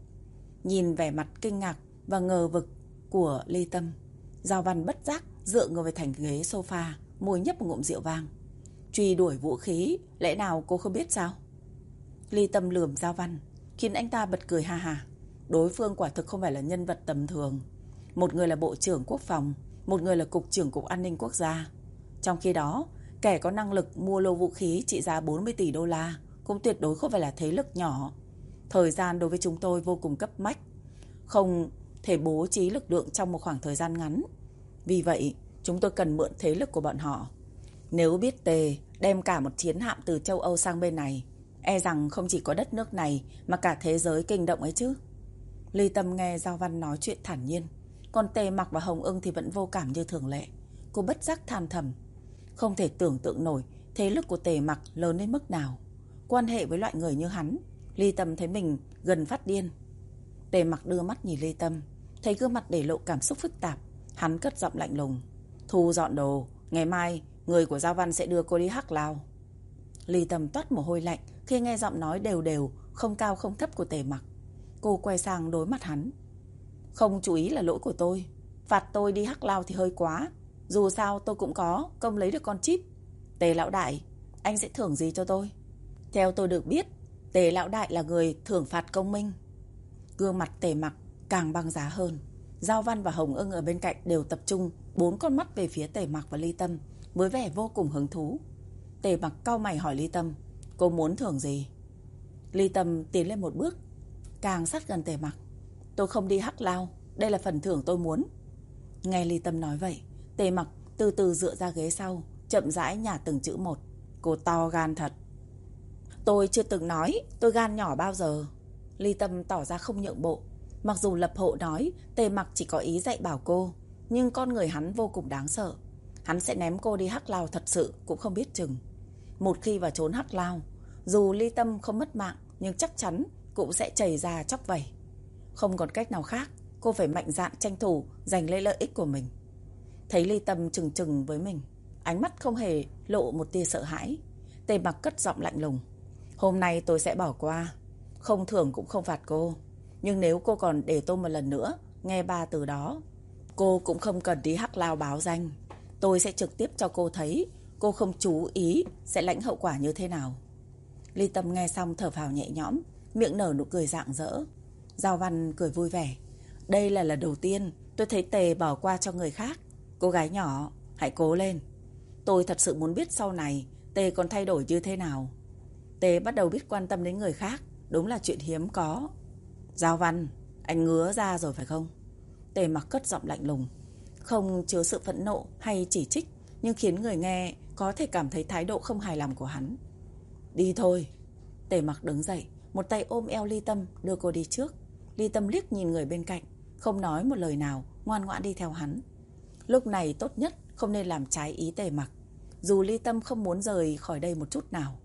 Nhìn vẻ mặt kinh ngạc và ngờ vực của Ly Tâm, Giao Văn bất giác dựa ngồi về thành ghế sofa, môi nhấp một ngụm rượu vang. Truy đuổi vũ khí, lẽ nào cô không biết sao? Ly Tâm lườm Giao Văn, khiến anh ta bật cười ha ha. Đối phương quả thực không phải là nhân vật tầm thường. Một người là bộ trưởng quốc phòng, một người là cục trưởng cục an ninh quốc gia. Trong khi đó, kẻ có năng lực mua lô vũ khí trị giá 40 tỷ đô la cũng tuyệt đối không phải là thế lực nhỏ. Thời gian đối với chúng tôi vô cùng cấp bách, không thể bố trí lực lượng trong một khoảng thời gian ngắn. Vì vậy, chúng tôi cần mượn thế lực của bọn họ. Nếu biết Tề đem cả một chiến hạm từ châu Âu sang bên này, e rằng không chỉ có đất nước này mà cả thế giới kinh động ấy chứ. Ly Tâm nghe Giao Văn nói chuyện thản nhiên, còn Tề Mặc và Hồng Ưng thì vẫn vô cảm như thường lệ. Cô bất giác than thầm, không thể tưởng tượng nổi thế lực của Tề Mặc lớn đến mức nào. Quan hệ với loại người như hắn, Ly Tâm thấy mình gần phát điên. Tề Mặc đưa mắt nhìn Ly Tâm, thấy gương mặt để lộ cảm xúc phức tạp. Hắn cất giọng lạnh lùng, thu dọn đồ, ngày mai người của Giao Văn sẽ đưa cô đi Hắc Lao. Ly Tâm toát mồ hôi lạnh khi nghe giọng nói đều đều, không cao không thấp của Tề Mặc. Cô quay sang đối mặt hắn. Không chú ý là lỗi của tôi, phạt tôi đi Hắc Lao thì hơi quá. Dù sao tôi cũng có công lấy được con chip. Tề lão đại, anh sẽ thưởng gì cho tôi? Theo tôi được biết, Tề lão đại là người thưởng phạt công minh. Gương mặt Tề Mặc càng băng giá hơn. Giao Văn và Hồng Ưng ở bên cạnh đều tập trung 4 con mắt về phía Tề Mặc và Ly Tâm với vẻ vô cùng hứng thú. Tề Mặc cau mày hỏi Ly Tâm, cô muốn thưởng gì? Ly Tâm tiến lên một bước, càng sát gần Tề Mặc. Tôi không đi Hắc Lao, đây là phần thưởng tôi muốn. Nghe Ly Tâm nói vậy, Tề Mặc từ từ dựa ra ghế sau, chậm rãi nhả từng chữ một. Cô to gan thật. Tôi chưa từng nói tôi gan nhỏ bao giờ. Ly Tâm tỏ ra không nhượng bộ. Mặc dù lập hộ nói Tề Mặc chỉ có ý dạy bảo cô, nhưng con người hắn vô cùng đáng sợ. Hắn sẽ ném cô đi Hắc Lao thật sự cũng không biết chừng. Một khi vào trốn Hắc Lao, dù Ly Tâm không mất mạng, nhưng chắc chắn cũng sẽ chảy ra chóc vẩy. Không còn cách nào khác, cô phải mạnh dạn tranh thủ giành lấy lợi ích của mình. Thấy Ly Tâm chừng chừng với mình, ánh mắt không hề lộ một tia sợ hãi. Tề Mặc cất giọng lạnh lùng, hôm nay tôi sẽ bỏ qua, không thưởng cũng không phạt cô. Nhưng nếu cô còn để tôi một lần nữa nghe ba từ đó, cô cũng không cần đi Hắc Lao báo danh. Tôi sẽ trực tiếp cho cô thấy cô không chú ý sẽ lãnh hậu quả như thế nào. Ly Tâm nghe xong thở phào nhẹ nhõm, miệng nở nụ cười rạng rỡ. Giao Văn cười vui vẻ. Đây là lần đầu tiên tôi thấy Tề bỏ qua cho người khác. Cô gái nhỏ, hãy cố lên. Tôi thật sự muốn biết sau này Tề còn thay đổi như thế nào. Tề bắt đầu biết quan tâm đến người khác, đúng là chuyện hiếm có. Giao Văn, anh ngứa ra rồi phải không? Tề Mặc cất giọng lạnh lùng, không chứa sự phẫn nộ hay chỉ trích, nhưng khiến người nghe có thể cảm thấy thái độ không hài lòng của hắn. Đi thôi. Tề Mặc đứng dậy, một tay ôm eo Ly Tâm đưa cô đi trước. Ly Tâm liếc nhìn người bên cạnh, không nói một lời nào, ngoan ngoãn đi theo hắn. Lúc này tốt nhất không nên làm trái ý Tề Mặc, dù Ly Tâm không muốn rời khỏi đây một chút nào.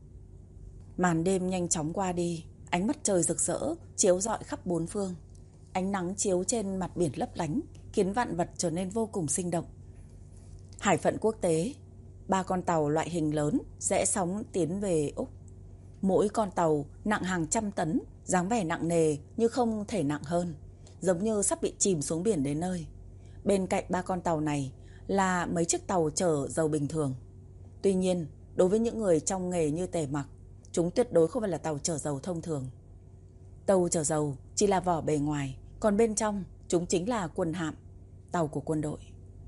Màn đêm nhanh chóng qua đi, ánh mắt trời rực rỡ chiếu rọi khắp bốn phương. Ánh nắng chiếu trên mặt biển lấp lánh, khiến vạn vật trở nên vô cùng sinh động. Hải phận quốc tế, 3 con tàu loại hình lớn rẽ sóng tiến về Úc. Mỗi con tàu nặng hàng trăm tấn, dáng vẻ nặng nề như không thể nặng hơn, giống như sắp bị chìm xuống biển đến nơi. Bên cạnh 3 con tàu này là mấy chiếc tàu chở dầu bình thường. Tuy nhiên, đối với những người trong nghề như Tề Mặc, chúng tuyệt đối không phải là tàu chở dầu thông thường. Tàu chở dầu chỉ là vỏ bề ngoài, còn bên trong chúng chính là quân hạm, tàu của quân đội.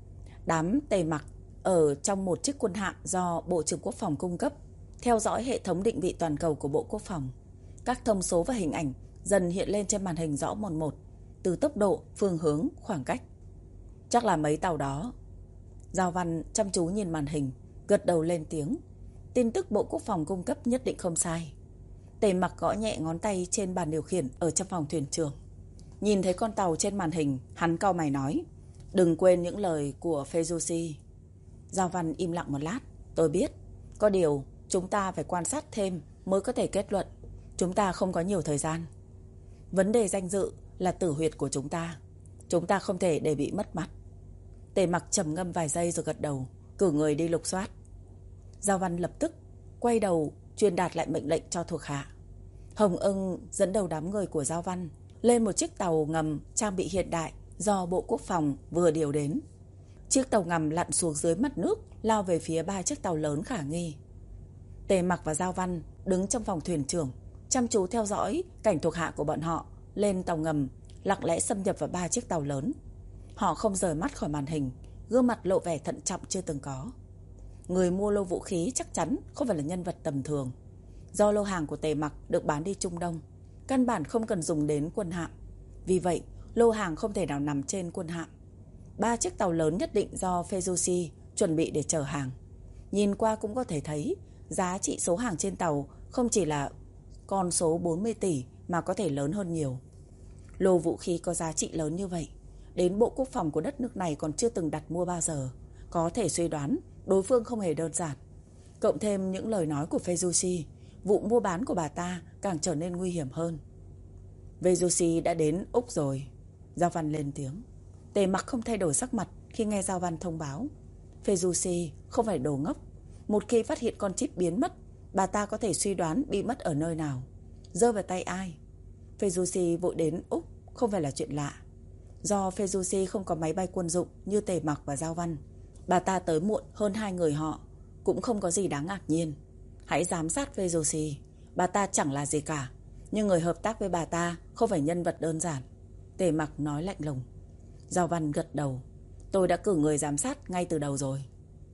Đám Tề Mặc ở trong một chiếc quân hạm do Bộ trưởng Quốc phòng cung cấp, theo dõi hệ thống định vị toàn cầu của Bộ Quốc phòng. Các thông số và hình ảnh dần hiện lên trên màn hình rõ một một, từ tốc độ, phương hướng, khoảng cách. Chắc là mấy tàu đó. Giao Văn chăm chú nhìn màn hình, gật đầu lên tiếng. Tin tức Bộ Quốc phòng cung cấp nhất định không sai. Tề Mặc gõ nhẹ ngón tay trên bàn điều khiển ở trong phòng thuyền trưởng. Nhìn thấy con tàu trên màn hình, hắn cau mày nói, đừng quên những lời của Fezusi. Giao Văn im lặng một lát. Tôi biết, có điều chúng ta phải quan sát thêm mới có thể kết luận. Chúng ta không có nhiều thời gian. Vấn đề danh dự là tử huyệt của chúng ta. Chúng ta không thể để bị mất mặt. Tề Mặc trầm ngâm vài giây rồi gật đầu, cử người đi lục soát. Giao Văn lập tức quay đầu truyền đạt lại mệnh lệnh cho thuộc hạ. Hồng Ưng dẫn đầu đám người của Giao Văn lên một chiếc tàu ngầm trang bị hiện đại do Bộ Quốc phòng vừa điều đến. Chiếc tàu ngầm lặn xuống dưới mặt nước, lao về phía 3 chiếc tàu lớn khả nghi. Tề Mặc và Giao Văn đứng trong phòng thuyền trưởng, chăm chú theo dõi cảnh thuộc hạ của bọn họ lên tàu ngầm, lặng lẽ xâm nhập vào 3 chiếc tàu lớn. Họ không rời mắt khỏi màn hình, gương mặt lộ vẻ thận trọng chưa từng có. Người mua lô vũ khí chắc chắn không phải là nhân vật tầm thường. Do lô hàng của Tề Mặc được bán đi Trung Đông, căn bản không cần dùng đến quân hạm. Vì vậy, lô hàng không thể nào nằm trên quân hạm. 3 chiếc tàu lớn nhất định do Fezusi chuẩn bị để chở hàng. Nhìn qua cũng có thể thấy giá trị số hàng trên tàu không chỉ là con số 40 tỷ mà có thể lớn hơn nhiều. Lô vũ khí có giá trị lớn như vậy, đến Bộ Quốc phòng của đất nước này còn chưa từng đặt mua bao giờ. Có thể suy đoán đối phương không hề đơn giản. Cộng thêm những lời nói của Fezusi, vụ mua bán của bà ta càng trở nên nguy hiểm hơn. Fezusi đã đến Úc rồi. Giao Văn lên tiếng. Tề Mặc không thay đổi sắc mặt khi nghe Giao Văn thông báo. Fezusi không phải đồ ngốc. Một khi phát hiện con chip biến mất, bà ta có thể suy đoán bị mất ở nơi nào, rơi vào tay ai. Fezusi vội đến Úc không phải là chuyện lạ. Do Fezusi không có máy bay quân dụng như Tề Mặc và Giao Văn, bà ta tới muộn hơn 2 người họ cũng không có gì đáng ngạc nhiên. Hãy giám sát Fezusi. Bà ta chẳng là gì cả, nhưng người hợp tác với bà ta không phải nhân vật đơn giản. Tề Mặc nói lạnh lùng. Giao Văn gật đầu. Tôi đã cử người giám sát ngay từ đầu rồi.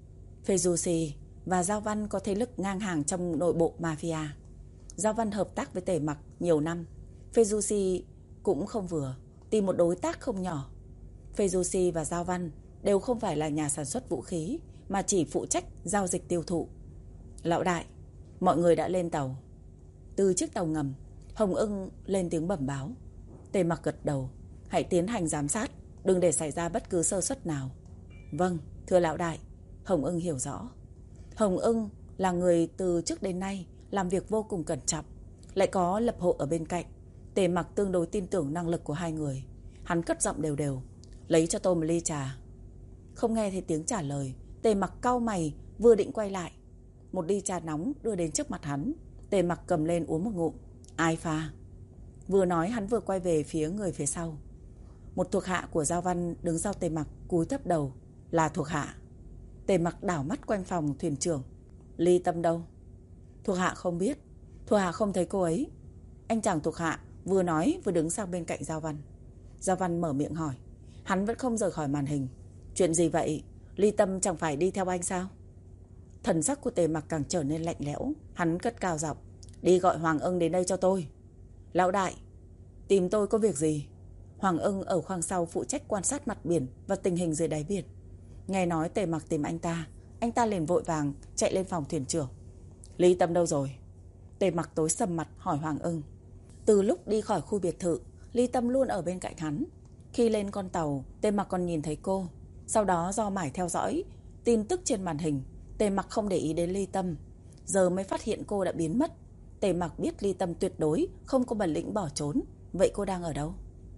Fezusi và Giao Văn có thế lực ngang hàng trong nội bộ mafia. Giao Văn hợp tác với Tề Mặc nhiều năm. Fezusi cũng không vừa, tìm một đối tác không nhỏ. Fezusi và Giao Văn đều không phải là nhà sản xuất vũ khí, mà chỉ phụ trách giao dịch tiêu thụ. Lão đại, mọi người đã lên tàu. Từ chiếc tàu ngầm, Hồng Ưng lên tiếng bẩm báo. Tề Mặc gật đầu. Hãy tiến hành giám sát, đừng để xảy ra bất cứ sơ suất nào. Vâng, thưa lão đại. Hồng Ưng hiểu rõ. Hồng Ưng là người từ trước đến nay làm việc vô cùng cẩn trọng, lại có lập hộ ở bên cạnh. Tề Mặc tương đối tin tưởng năng lực của hai người. Hắn cất giọng đều đều. Lấy cho tôi một ly trà. Không nghe thấy tiếng trả lời, Tề Mặc cau mày, vừa định quay lại. Một ly trà nóng đưa đến trước mặt hắn. Tề Mặc cầm lên uống một ngụm. Ai pha? Vừa nói hắn vừa quay về phía người phía sau. Một thuộc hạ của Giao Văn đứng sau Tề Mặc, cúi thấp đầu. Là thuộc hạ. Tề Mặc đảo mắt quanh phòng thuyền trưởng. Ly Tâm đâu? Thuộc hạ không biết. Thuộc hạ không thấy cô ấy. Anh chàng thuộc hạ vừa nói vừa đứng sang bên cạnh Giao Văn. Giao Văn mở miệng hỏi. Hắn vẫn không rời khỏi màn hình. Chuyện gì vậy? Ly Tâm chẳng phải đi theo anh sao? Thần sắc của Tề Mặc càng trở nên lạnh lẽo. Hắn cất cao giọng. Đi gọi Hoàng Ưng đến đây cho tôi. Lão đại, tìm tôi có việc gì? Hoàng Ưng ở khoang sau phụ trách quan sát mặt biển và tình hình dưới đáy biển. Nghe nói Tề Mặc tìm anh ta liền vội vàng chạy lên phòng thuyền trưởng. Ly Tâm đâu rồi? Tề Mặc tối sầm mặt hỏi Hoàng Ưng. Từ lúc đi khỏi khu biệt thự, Ly Tâm luôn ở bên cạnh hắn. Khi lên con tàu, Tề Mặc còn nhìn thấy cô. Sau đó do mải theo dõi tin tức trên màn hình, Tề Mặc không để ý đến Ly Tâm. Giờ mới phát hiện cô đã biến mất. Tề Mặc biết Ly Tâm tuyệt đối không có bản lĩnh bỏ trốn. Vậy cô đang ở đâu?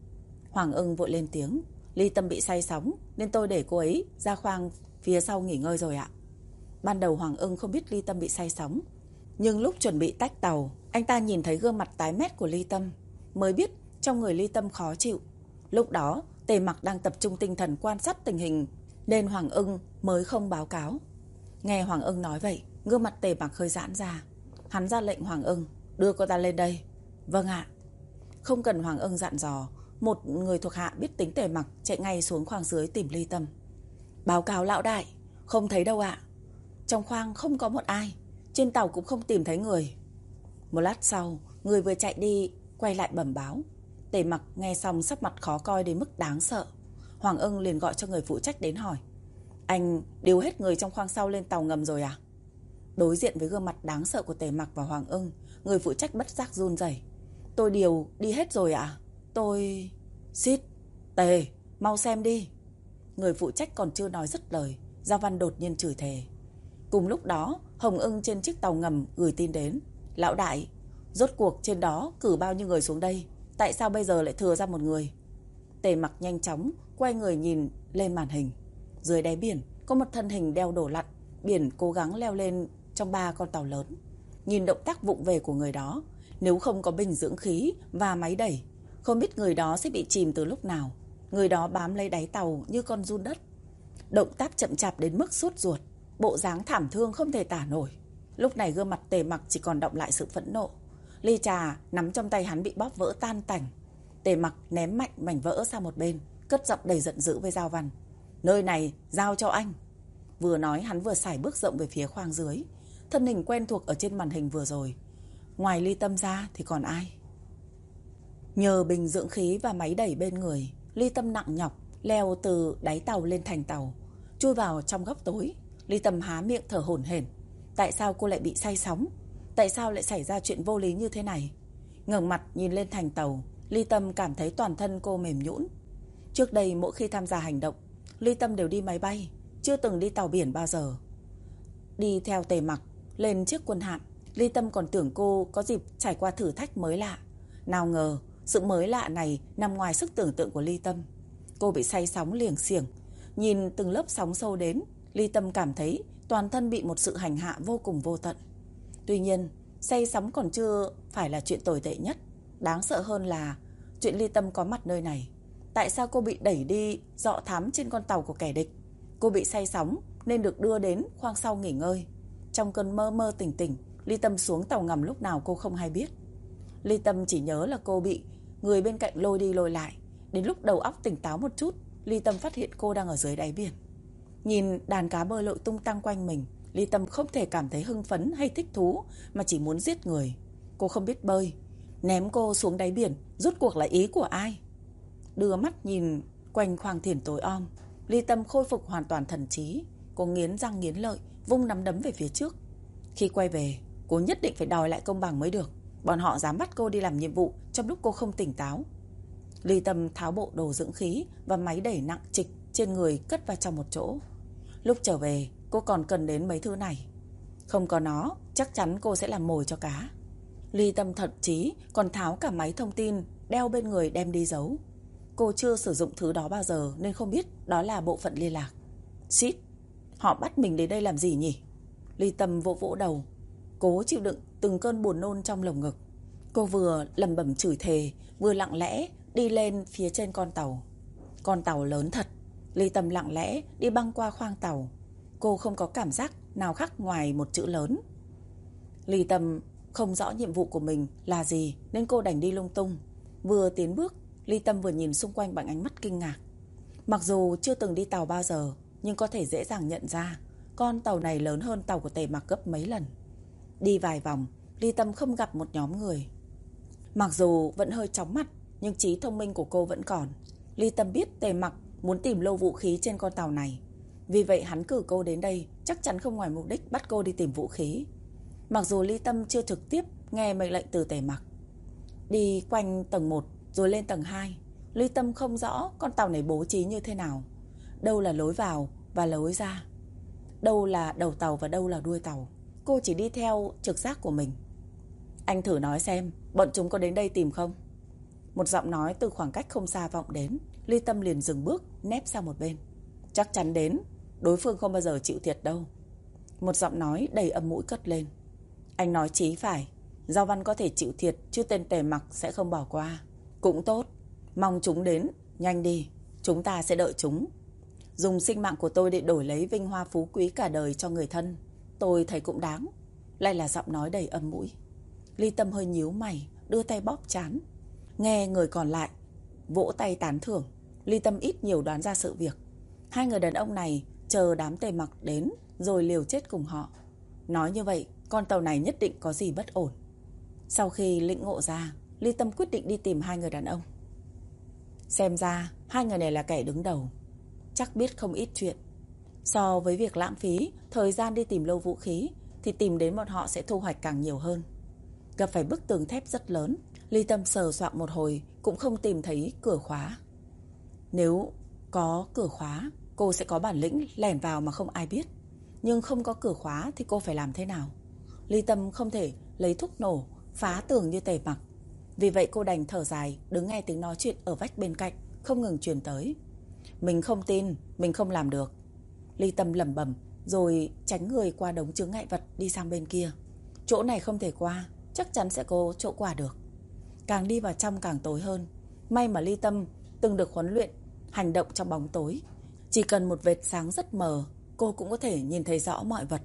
Hoàng Ưng vội lên tiếng. Ly Tâm bị say sóng nên tôi để cô ấy ra khoang phía sau nghỉ ngơi rồi ạ. Ban đầu Hoàng Ưng không biết Ly Tâm bị say sóng, nhưng lúc chuẩn bị tách tàu, anh ta nhìn thấy gương mặt tái mét của Ly Tâm, mới biết trong người Ly Tâm khó chịu. Lúc đó Tề Mặc đang tập trung tinh thần quan sát tình hình nên Hoàng Ưng mới không báo cáo. Nghe Hoàng Ưng nói vậy, gương mặt Tề Mặc hơi giãn ra. Hắn ra lệnh Hoàng Ưng, đưa cô ta lên đây. Vâng ạ. Không cần Hoàng Ưng dặn dò, một người thuộc hạ biết tính Tề Mặc chạy ngay xuống khoang dưới tìm Ly Tâm. Báo cáo lão đại, không thấy đâu ạ. Trong khoang không có một ai, trên tàu cũng không tìm thấy người. Một lát sau, người vừa chạy đi quay lại bẩm báo. Tề Mặc nghe xong sắc mặt khó coi đến mức đáng sợ. Hoàng Ưng liền gọi cho người phụ trách đến hỏi. Anh điều hết người trong khoang sau lên tàu ngầm rồi à? Đối diện với gương mặt đáng sợ của Tề Mặc và Hoàng Ưng, người phụ trách bất giác run rẩy. Tôi điều đi hết rồi ạ. Tôi... Xít, Tề, mau xem đi. Người phụ trách còn chưa nói dứt lời, Gia Văn đột nhiên chửi thề. Cùng lúc đó, Hồng Ưng trên chiếc tàu ngầm gửi tin đến. Lão đại, rốt cuộc trên đó cử bao nhiêu người xuống đây? Tại sao bây giờ lại thừa ra một người? Tề Mặc nhanh chóng quay người nhìn lên màn hình. Dưới đáy biển có một thân hình đeo đổ lặn biển cố gắng leo lên trong 3 con tàu lớn. Nhìn động tác vụng về của người đó, nếu không có bình dưỡng khí và máy đẩy, không biết người đó sẽ bị chìm từ lúc nào. Người đó bám lấy đáy tàu như con giun đất, động tác chậm chạp đến mức sốt ruột, bộ dáng thảm thương không thể tả nổi. Lúc này gương mặt Tề Mặc chỉ còn đọng lại sự phẫn nộ. Ly trà nắm trong tay hắn bị bóp vỡ tan tành. Tề Mặc ném mạnh mảnh vỡ sang một bên, cất giọng đầy giận dữ với Giao Văn. Nơi này giao cho anh. Vừa nói hắn vừa sải bước rộng về phía khoang dưới. Thân hình quen thuộc ở trên màn hình vừa rồi, ngoài Ly Tâm ra thì còn ai? Nhờ bình dưỡng khí và máy đẩy bên người, Ly Tâm nặng nhọc leo từ đáy tàu lên thành tàu, chui vào trong góc tối. Ly Tâm há miệng thở hổn hển. Tại sao cô lại bị say sóng? Tại sao lại xảy ra chuyện vô lý như thế này? Ngẩng mặt nhìn lên thành tàu, Ly Tâm cảm thấy toàn thân cô mềm nhũn. Trước đây mỗi khi tham gia hành động, Ly Tâm đều đi máy bay, chưa từng đi tàu biển bao giờ. Đi theo Tề Mặc lên chiếc quân hạm, Ly Tâm còn tưởng cô có dịp trải qua thử thách mới lạ. Nào ngờ sự mới lạ này nằm ngoài sức tưởng tượng của Ly Tâm. Cô bị say sóng liềng xiềng. Nhìn từng lớp sóng sâu đến, Ly Tâm cảm thấy toàn thân bị một sự hành hạ vô cùng vô tận. Tuy nhiên, say sóng còn chưa phải là chuyện tồi tệ nhất. Đáng sợ hơn là chuyện Ly Tâm có mặt nơi này. Tại sao cô bị đẩy đi dọ thám trên con tàu của kẻ địch? Cô bị say sóng nên được đưa đến khoang sau nghỉ ngơi. Trong cơn mơ mơ tỉnh tỉnh, Ly Tâm xuống tàu ngầm lúc nào cô không hay biết. Ly Tâm chỉ nhớ là cô bị người bên cạnh lôi đi lôi lại. Đến lúc đầu óc tỉnh táo một chút, Ly Tâm phát hiện cô đang ở dưới đáy biển. Nhìn đàn cá bơi lội tung tăng quanh mình, Ly Tâm không thể cảm thấy hưng phấn hay thích thú, mà chỉ muốn giết người. Cô không biết bơi, ném cô xuống đáy biển rốt cuộc là ý của ai? Đưa mắt nhìn quanh khoang thuyền tối om, Ly Tâm khôi phục hoàn toàn thần trí. Cô nghiến răng nghiến lợi, vung nắm đấm về phía trước. Khi quay về, cô nhất định phải đòi lại công bằng mới được. Bọn họ dám bắt cô đi làm nhiệm vụ trong lúc cô không tỉnh táo. Ly Tâm tháo bộ đồ dưỡng khí và máy đẩy nặng trịch trên người cất vào trong một chỗ. Lúc trở về, cô còn cần đến mấy thứ này. Không có nó, chắc chắn cô sẽ làm mồi cho cá. Ly Tâm thậm chí còn tháo cả máy thông tin đeo bên người đem đi giấu. Cô chưa sử dụng thứ đó bao giờ nên không biết đó là bộ phận liên lạc. Shit, họ bắt mình đến đây làm gì nhỉ? Ly Tâm vỗ vỗ đầu, cố chịu đựng từng cơn buồn nôn trong lồng ngực. Cô vừa lẩm bẩm chửi thề, vừa lặng lẽ đi lên phía trên con tàu. Con tàu lớn thật. Ly Tâm lặng lẽ đi băng qua khoang tàu. Cô không có cảm giác nào khác ngoài một chữ lớn. Ly Tâm không rõ nhiệm vụ của mình là gì nên cô đành đi lung tung. Vừa tiến bước, Ly Tâm vừa nhìn xung quanh bằng ánh mắt kinh ngạc. Mặc dù chưa từng đi tàu bao giờ, nhưng có thể dễ dàng nhận ra con tàu này lớn hơn tàu của Tề Mặc gấp mấy lần. Đi vài vòng, Ly Tâm không gặp một nhóm người. Mặc dù vẫn hơi chóng mặt, nhưng trí thông minh của cô vẫn còn. Ly Tâm biết Tề Mặc muốn tìm lô vũ khí trên con tàu này. Vì vậy hắn cử cô đến đây chắc chắn không ngoài mục đích bắt cô đi tìm vũ khí. Mặc dù Ly Tâm chưa trực tiếp nghe mệnh lệnh từ Tề Mặc. Đi quanh tầng 1 rồi lên tầng 2, Ly Tâm không rõ con tàu này bố trí như thế nào. Đâu là lối vào và lối ra, đâu là đầu tàu và đâu là đuôi tàu. Cô chỉ đi theo trực giác của mình. Anh thử nói xem, bọn chúng có đến đây tìm không? Một giọng nói từ khoảng cách không xa vọng đến. Ly Tâm liền dừng bước, nép sang một bên. Chắc chắn đến, đối phương không bao giờ chịu thiệt đâu. Một giọng nói đầy âm mũi cất lên. Anh nói chí phải, Giao Văn có thể chịu thiệt, chứ tên Tề Mặc sẽ không bỏ qua. Cũng tốt, mong chúng đến, nhanh đi, chúng ta sẽ đợi chúng. Dùng sinh mạng của tôi để đổi lấy vinh hoa phú quý cả đời cho người thân, tôi thấy cũng đáng. Lại là giọng nói đầy âm mũi. Ly Tâm hơi nhíu mày, đưa tay bóp trán. Nghe người còn lại vỗ tay tán thưởng, Ly Tâm ít nhiều đoán ra sự việc. Hai người đàn ông này chờ đám Tề Mặc đến rồi liều chết cùng họ. Nói như vậy, con tàu này nhất định có gì bất ổn. Sau khi lĩnh ngộ ra, Ly Tâm quyết định đi tìm hai người đàn ông. Xem ra hai người này là kẻ đứng đầu, chắc biết không ít chuyện. So với việc lãng phí thời gian đi tìm lô vũ khí, thì tìm đến bọn họ sẽ thu hoạch càng nhiều hơn. Gặp phải bức tường thép rất lớn, Ly Tâm sờ soạng một hồi cũng không tìm thấy cửa khóa. Nếu có cửa khóa, cô sẽ có bản lĩnh lẻn vào mà không ai biết. Nhưng không có cửa khóa thì cô phải làm thế nào? Ly Tâm không thể lấy thuốc nổ phá tường như Tề Mặc. Vì vậy cô đành thở dài, đứng nghe tiếng nói chuyện ở vách bên cạnh không ngừng truyền tới. Mình không tin, mình không làm được. Ly Tâm lẩm bẩm rồi tránh người qua đống chướng ngại vật đi sang bên kia. Chỗ này không thể qua, chắc chắn sẽ có chỗ qua được. Càng đi vào trong càng tối hơn. May mà Ly Tâm từng được huấn luyện hành động trong bóng tối. Chỉ cần một vệt sáng rất mờ, cô cũng có thể nhìn thấy rõ mọi vật.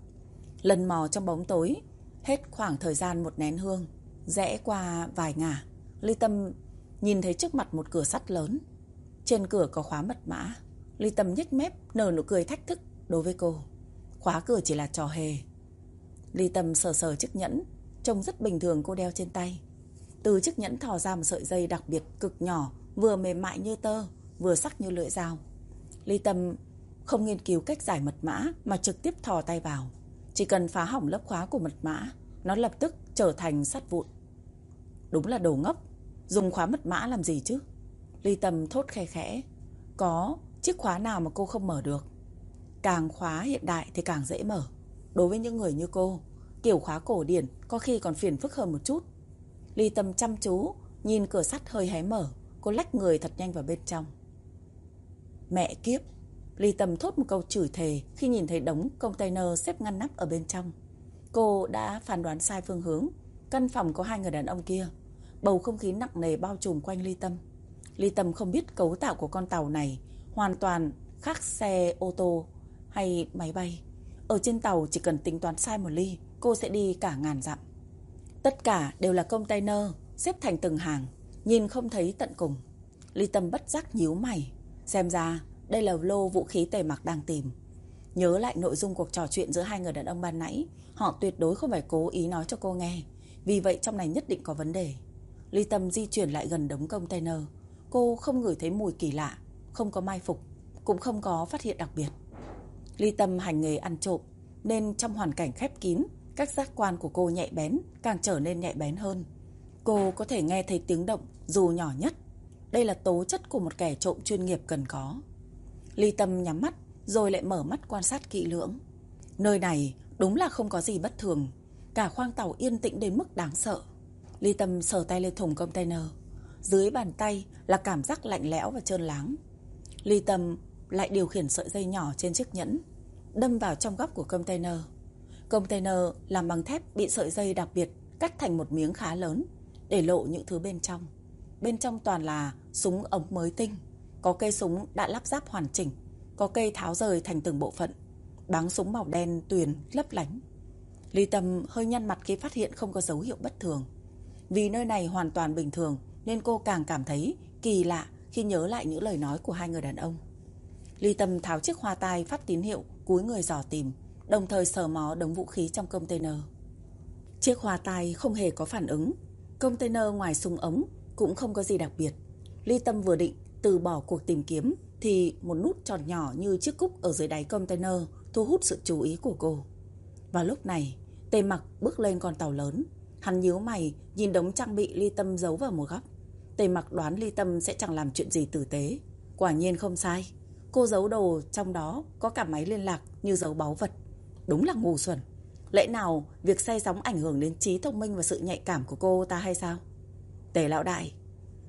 Lần mò trong bóng tối, hết khoảng thời gian một nén hương, rẽ qua vài ngả, Ly Tâm nhìn thấy trước mặt một cửa sắt lớn. Trên cửa có khóa mật mã. Ly Tâm nhếch mép nở nụ cười thách thức đối với cô. Khóa cửa chỉ là trò hề. Ly Tâm sờ sờ chiếc nhẫn trông rất bình thường cô đeo trên tay. Từ chiếc nhẫn thò ra một sợi dây đặc biệt cực nhỏ, vừa mềm mại như tơ, vừa sắc như lưỡi dao. Ly Tâm không nghiên cứu cách giải mật mã mà trực tiếp thò tay vào. Chỉ cần phá hỏng lớp khóa của mật mã, nó lập tức trở thành sắt vụn. Đúng là đồ ngốc, dùng khóa mật mã làm gì chứ? Ly Tâm thốt khe khẽ. Có chiếc khóa nào mà cô không mở được? Càng khóa hiện đại thì càng dễ mở. Đối với những người như cô, kiểu khóa cổ điển có khi còn phiền phức hơn một chút. Ly Tâm chăm chú nhìn cửa sắt hơi hé mở. Cô lách người thật nhanh vào bên trong. Mẹ kiếp! Ly Tâm thốt một câu chửi thề khi nhìn thấy đống container xếp ngăn nắp ở bên trong. Cô đã phán đoán sai phương hướng. Căn phòng có hai người đàn ông kia. Bầu không khí nặng nề bao trùm quanh Ly Tâm. Ly Tâm không biết cấu tạo của con tàu này hoàn toàn khác xe ô tô hay máy bay. Ở trên tàu chỉ cần tính toán sai một ly, cô sẽ đi cả ngàn dặm. Tất cả đều là container xếp thành từng hàng, nhìn không thấy tận cùng. Ly Tâm bất giác nhíu mày. Xem ra đây là lô vũ khí Tề Mặc đang tìm. Nhớ lại nội dung cuộc trò chuyện giữa hai người đàn ông ban nãy, họ tuyệt đối không phải cố ý nói cho cô nghe. Vì vậy trong này nhất định có vấn đề. Ly Tâm di chuyển lại gần đống container. Cô không ngửi thấy mùi kỳ lạ, không có mai phục, cũng không có phát hiện đặc biệt. Ly Tâm hành nghề ăn trộm, nên trong hoàn cảnh khép kín, các giác quan của cô nhạy bén càng trở nên nhạy bén hơn. Cô có thể nghe thấy tiếng động dù nhỏ nhất. Đây là tố chất của một kẻ trộm chuyên nghiệp cần có. Ly Tâm nhắm mắt rồi lại mở mắt quan sát kỹ lưỡng. Nơi này đúng là không có gì bất thường. Cả khoang tàu yên tĩnh đến mức đáng sợ. Ly Tâm sờ tay lên thùng container. Dưới bàn tay là cảm giác lạnh lẽo và trơn láng. Ly Tâm lại điều khiển sợi dây nhỏ trên chiếc nhẫn, đâm vào trong góc của container. Container làm bằng thép bị sợi dây đặc biệt cắt thành một miếng khá lớn, để lộ những thứ bên trong. Bên trong toàn là súng ống mới tinh. Có cây súng đã lắp ráp hoàn chỉnh, có cây tháo rời thành từng bộ phận. Báng súng màu đen tuyền lấp lánh. Ly Tâm hơi nhăn mặt khi phát hiện không có dấu hiệu bất thường. Vì nơi này hoàn toàn bình thường nên cô càng cảm thấy kỳ lạ khi nhớ lại những lời nói của hai người đàn ông. Ly Tâm tháo chiếc hoa tai phát tín hiệu, cúi người dò tìm, đồng thời sờ mó đống vũ khí trong container. Chiếc hoa tai không hề có phản ứng. Container ngoài súng ống cũng không có gì đặc biệt. Ly Tâm vừa định từ bỏ cuộc tìm kiếm thì một nút tròn nhỏ như chiếc cúc ở dưới đáy container thu hút sự chú ý của cô. Vào lúc này, Tề Mặc bước lên con tàu lớn. Hắn nhíu mày nhìn đống trang bị Ly Tâm giấu vào một góc. Tề Mặc đoán Ly Tâm sẽ chẳng làm chuyện gì tử tế. Quả nhiên không sai. Cô giấu đồ trong đó có cả máy liên lạc như giấu báu vật. Đúng là ngu xuẩn. Lẽ nào việc say sóng ảnh hưởng đến trí thông minh và sự nhạy cảm của cô ta hay sao? Tề lão đại,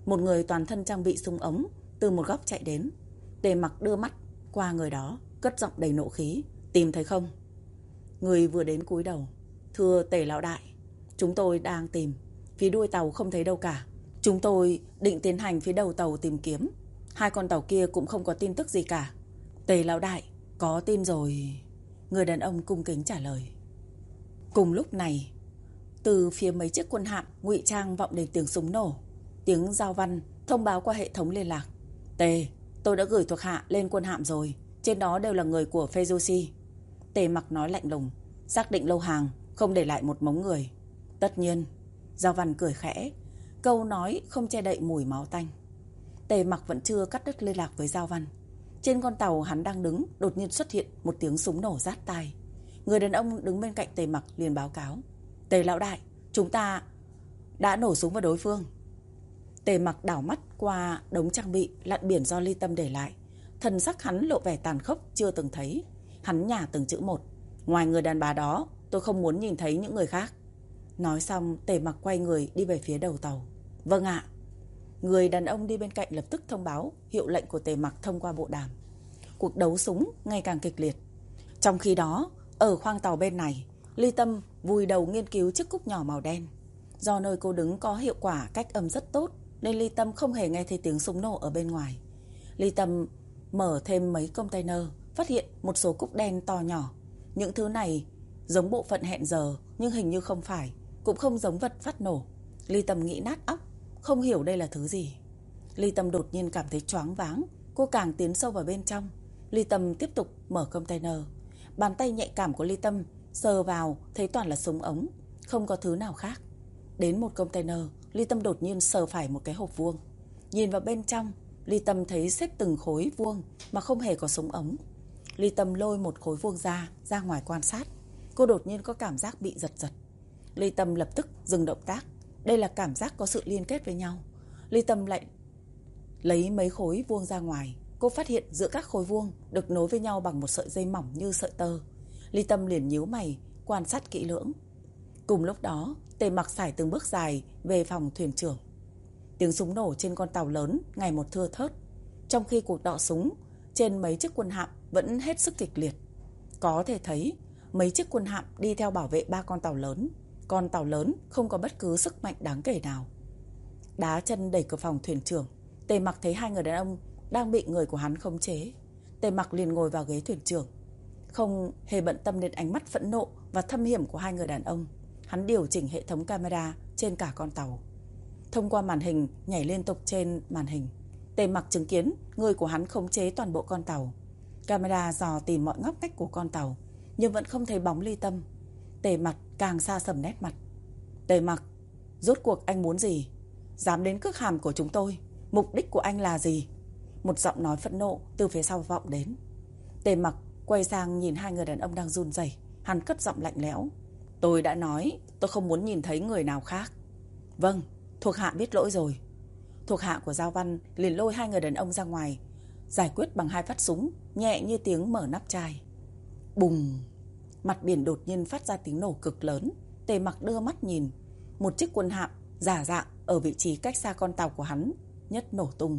Một người toàn thân trang bị súng ống từ một góc chạy đến. Tề Mặc đưa mắt qua người đó, cất giọng đầy nộ khí. Tìm thấy không? Người vừa đến cúi đầu. Thưa Tề lão đại, chúng tôi đang tìm. Phía đuôi tàu không thấy đâu cả. Chúng tôi định tiến hành phía đầu tàu tìm kiếm. Hai con tàu kia cũng không có tin tức gì cả. Tề lão đại, có tin rồi. Người đàn ông cung kính trả lời. Cùng lúc này, từ phía mấy chiếc quân hạm ngụy trang vọng đến tiếng súng nổ. Tiếng giao văn thông báo qua hệ thống liên lạc. Tề, tôi đã gửi thuộc hạ lên quân hạm rồi. Trên đó đều là người của Fezusi. Tề Mặc nói lạnh lùng. Xác định lô hàng, không để lại một mống người. Tất nhiên. Giao văn cười khẽ. Câu nói không che đậy mùi máu tanh. Tề Mặc vẫn chưa cắt đứt liên lạc với Giao văn. Trên con tàu hắn đang đứng, đột nhiên xuất hiện một tiếng súng nổ rát tai. Người đàn ông đứng bên cạnh Tề Mặc liền báo cáo. Tề lão đại, chúng ta đã nổ súng vào đối phương. Tề Mặc đảo mắt qua đống trang bị lặn biển do Ly Tâm để lại. Thần sắc hắn lộ vẻ tàn khốc chưa từng thấy. Hắn nhả từng chữ một. Ngoài người đàn bà đó, tôi không muốn nhìn thấy những người khác. Nói xong, Tề Mặc quay người đi về phía đầu tàu. Vâng ạ. Người đàn ông đi bên cạnh lập tức thông báo hiệu lệnh của Tề Mặc thông qua bộ đàm. Cuộc đấu súng ngày càng kịch liệt. Trong khi đó, ở khoang tàu bên này, Ly Tâm vùi đầu nghiên cứu chiếc cúc nhỏ màu đen. Do nơi cô đứng có hiệu quả cách âm rất tốt, nên Ly Tâm không hề nghe thấy tiếng súng nổ ở bên ngoài. Ly Tâm mở thêm mấy container, phát hiện một số cúc đen to nhỏ. Những thứ này giống bộ phận hẹn giờ, nhưng hình như không phải, cũng không giống vật phát nổ. Ly Tâm nghĩ nát óc, không hiểu đây là thứ gì. Ly Tâm đột nhiên cảm thấy choáng váng. Cô càng tiến sâu vào bên trong. Ly Tâm tiếp tục mở container. Bàn tay nhạy cảm của Ly Tâm sờ vào thấy toàn là súng ống, không có thứ nào khác. Đến một container, Ly Tâm đột nhiên sờ phải một cái hộp vuông. Nhìn vào bên trong, Ly Tâm thấy xếp từng khối vuông mà không hề có súng ống. Ly Tâm lôi một khối vuông ra ngoài quan sát. Cô đột nhiên có cảm giác bị giật giật. Ly Tâm lập tức dừng động tác. Đây là cảm giác có sự liên kết với nhau. Ly Tâm lại lấy mấy khối vuông ra ngoài. Cô phát hiện giữa các khối vuông được nối với nhau bằng một sợi dây mỏng như sợi tơ. Ly Tâm liền nhíu mày, quan sát kỹ lưỡng. Cùng lúc đó, Tề Mặc sải từng bước dài về phòng thuyền trưởng. Tiếng súng nổ trên con tàu lớn ngày một thưa thớt, trong khi cuộc đọ súng trên mấy chiếc quân hạm vẫn hết sức kịch liệt. Có thể thấy mấy chiếc quân hạm đi theo bảo vệ ba con tàu lớn. Con tàu lớn không có bất cứ sức mạnh đáng kể nào. Đá chân đẩy cửa phòng thuyền trưởng, Tề Mặc thấy hai người đàn ông đang bị người của hắn khống chế. Tề Mặc liền ngồi vào ghế thuyền trưởng, không hề bận tâm đến ánh mắt phẫn nộ và thâm hiểm của hai người đàn ông. Hắn điều chỉnh hệ thống camera trên cả con tàu. Thông qua màn hình nhảy liên tục trên màn hình, Tề Mặc chứng kiến người của hắn khống chế toàn bộ con tàu. Camera dò tìm mọi ngóc ngách của con tàu, nhưng vẫn không thấy bóng Ly Tâm. Tề Mặc càng xa sầm nét mặt. Tề Mặc, rốt cuộc anh muốn gì? Dám đến cướp hàm của chúng tôi, mục đích của anh là gì? Một giọng nói phẫn nộ từ phía sau vọng đến. Tề Mặc quay sang nhìn hai người đàn ông đang run rẩy. Hắn cất giọng lạnh lẽo. Tôi đã nói tôi không muốn nhìn thấy người nào khác. Vâng, thuộc hạ biết lỗi rồi. Thuộc hạ của Giao Văn liền lôi hai người đàn ông ra ngoài, giải quyết bằng hai phát súng nhẹ như tiếng mở nắp chai. Bùng! Mặt biển đột nhiên phát ra tiếng nổ cực lớn. Tề Mặc đưa mắt nhìn, một chiếc quân hạm giả dạng ở vị trí cách xa con tàu của hắn nhất nổ tung,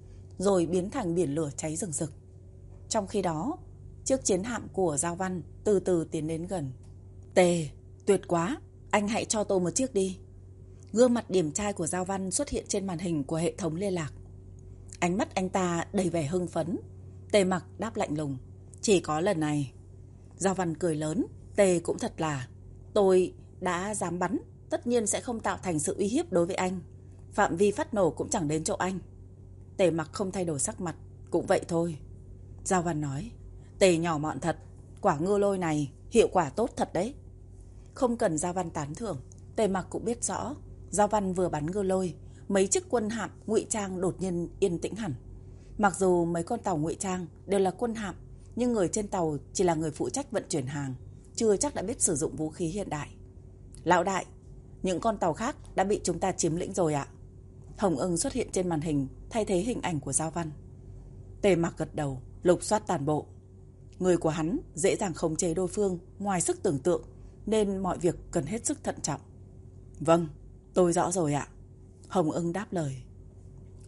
rồi biến thành biển lửa cháy rừng rực. Trong khi đó, chiếc chiến hạm của Giao Văn từ từ tiến đến gần. Tề, tuyệt quá, anh hãy cho tôi một chiếc đi. Gương mặt điềm trai của Giao Văn xuất hiện trên màn hình của hệ thống liên lạc. Ánh mắt anh ta đầy vẻ hưng phấn. Tề Mặc đáp lạnh lùng. Chỉ có lần này. Giao Văn cười lớn. Tề cũng thật là. Tôi đã dám bắn, tất nhiên sẽ không tạo thành sự uy hiếp đối với anh. Phạm vi phát nổ cũng chẳng đến chỗ anh. Tề Mặc không thay đổi sắc mặt. Cũng vậy thôi. Giao Văn nói. Tề nhỏ mọn thật. Quả ngư lôi này hiệu quả tốt thật đấy. Không cần Giao Văn tán thưởng, Tề Mặc cũng biết rõ. Giao Văn vừa bắn ngư lôi, mấy chiếc quân hạm ngụy trang đột nhiên yên tĩnh hẳn. Mặc dù mấy con tàu ngụy trang đều là quân hạm, nhưng người trên tàu chỉ là người phụ trách vận chuyển hàng, chưa chắc đã biết sử dụng vũ khí hiện đại. Lão đại, những con tàu khác đã bị chúng ta chiếm lĩnh rồi ạ. Hồng Ưng xuất hiện trên màn hình, thay thế hình ảnh của Giao Văn. Tề Mặc gật đầu, lục soát toàn bộ. Người của hắn dễ dàng khống chế đối phương ngoài sức tưởng tượng, nên mọi việc cần hết sức thận trọng. Vâng, tôi rõ rồi ạ. Hồng Ưng đáp lời.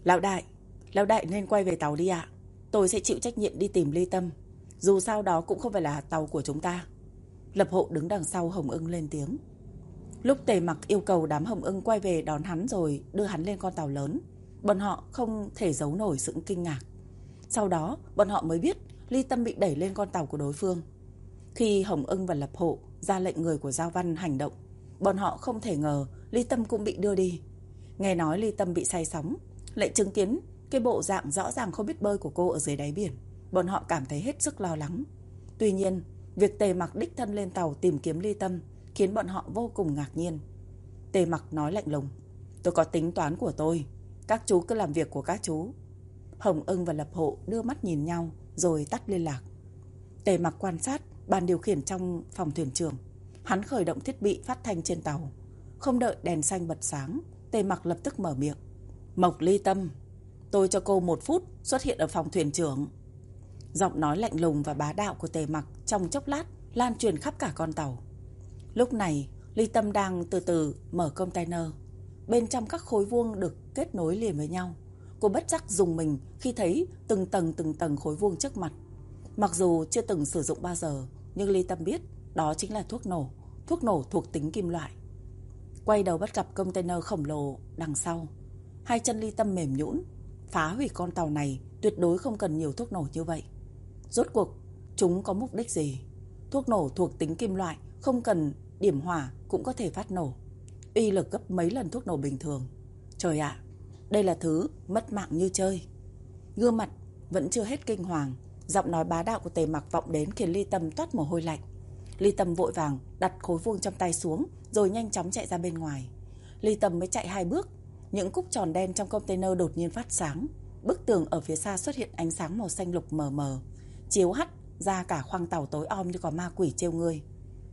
Lão đại nên quay về tàu đi ạ. Tôi sẽ chịu trách nhiệm đi tìm Ly Tâm. Dù sao đó cũng không phải là tàu của chúng ta. Lập Hộ đứng đằng sau Hồng Ưng lên tiếng. Lúc Tề Mặc yêu cầu đám Hồng Ưng quay về đón hắn rồi đưa hắn lên con tàu lớn, bọn họ không thể giấu nổi sự kinh ngạc. Sau đó bọn họ mới biết Ly Tâm bị đẩy lên con tàu của đối phương. Khi Hồng Ưng và Lập Hộ ra lệnh người của Giao Văn hành động, bọn họ không thể ngờ Ly Tâm cũng bị đưa đi. Nghe nói Ly Tâm bị say sóng, lại chứng kiến cái bộ dạng rõ ràng không biết bơi của cô ở dưới đáy biển, bọn họ cảm thấy hết sức lo lắng. Tuy nhiên, việc Tề Mặc đích thân lên tàu tìm kiếm Ly Tâm khiến bọn họ vô cùng ngạc nhiên. Tề Mặc nói lạnh lùng, tôi có tính toán của tôi, các chú cứ làm việc của các chú. Hồng Ưng và Lập Hộ đưa mắt nhìn nhau rồi tắt liên lạc. Tề Mặc quan sát bàn điều khiển trong phòng thuyền trưởng. Hắn khởi động thiết bị phát thanh trên tàu. Không đợi đèn xanh bật sáng, Tề Mặc lập tức mở miệng. Mộc Ly Tâm, tôi cho cô 1 phút xuất hiện ở phòng thuyền trưởng. Giọng nói lạnh lùng và bá đạo của Tề Mặc trong chốc lát lan truyền khắp cả con tàu. Lúc này Ly Tâm đang từ từ mở container. Bên trong các khối vuông được kết nối liền với nhau. Cô bất giác rùng mình khi thấy từng tầng khối vuông trước mặt. Mặc dù chưa từng sử dụng bao giờ, nhưng Ly Tâm biết đó chính là thuốc nổ thuộc tính kim loại. Quay đầu bắt gặp container khổng lồ đằng sau. Hai chân Ly Tâm mềm nhũn. Phá hủy con tàu này tuyệt đối không cần nhiều thuốc nổ như vậy. Rốt cuộc chúng có mục đích gì? Thuốc nổ thuộc tính kim loại không cần điểm hỏa cũng có thể phát nổ, uy lực gấp mấy lần thuốc nổ bình thường. Trời ạ, đây là thứ mất mạng như chơi. Gương mặt vẫn chưa hết kinh hoàng, giọng nói bá đạo của Tề Mặc vọng đến khiến Ly Tâm toát mồ hôi lạnh. Ly Tâm vội vàng đặt khối vuông trong tay xuống rồi nhanh chóng chạy ra bên ngoài. Ly Tâm mới chạy 2 bước, những cúc tròn đen trong container đột nhiên phát sáng. Bức tường ở phía xa xuất hiện ánh sáng màu xanh lục mờ mờ, chiếu hắt ra cả khoang tàu tối om như có ma quỷ trêu ngươi.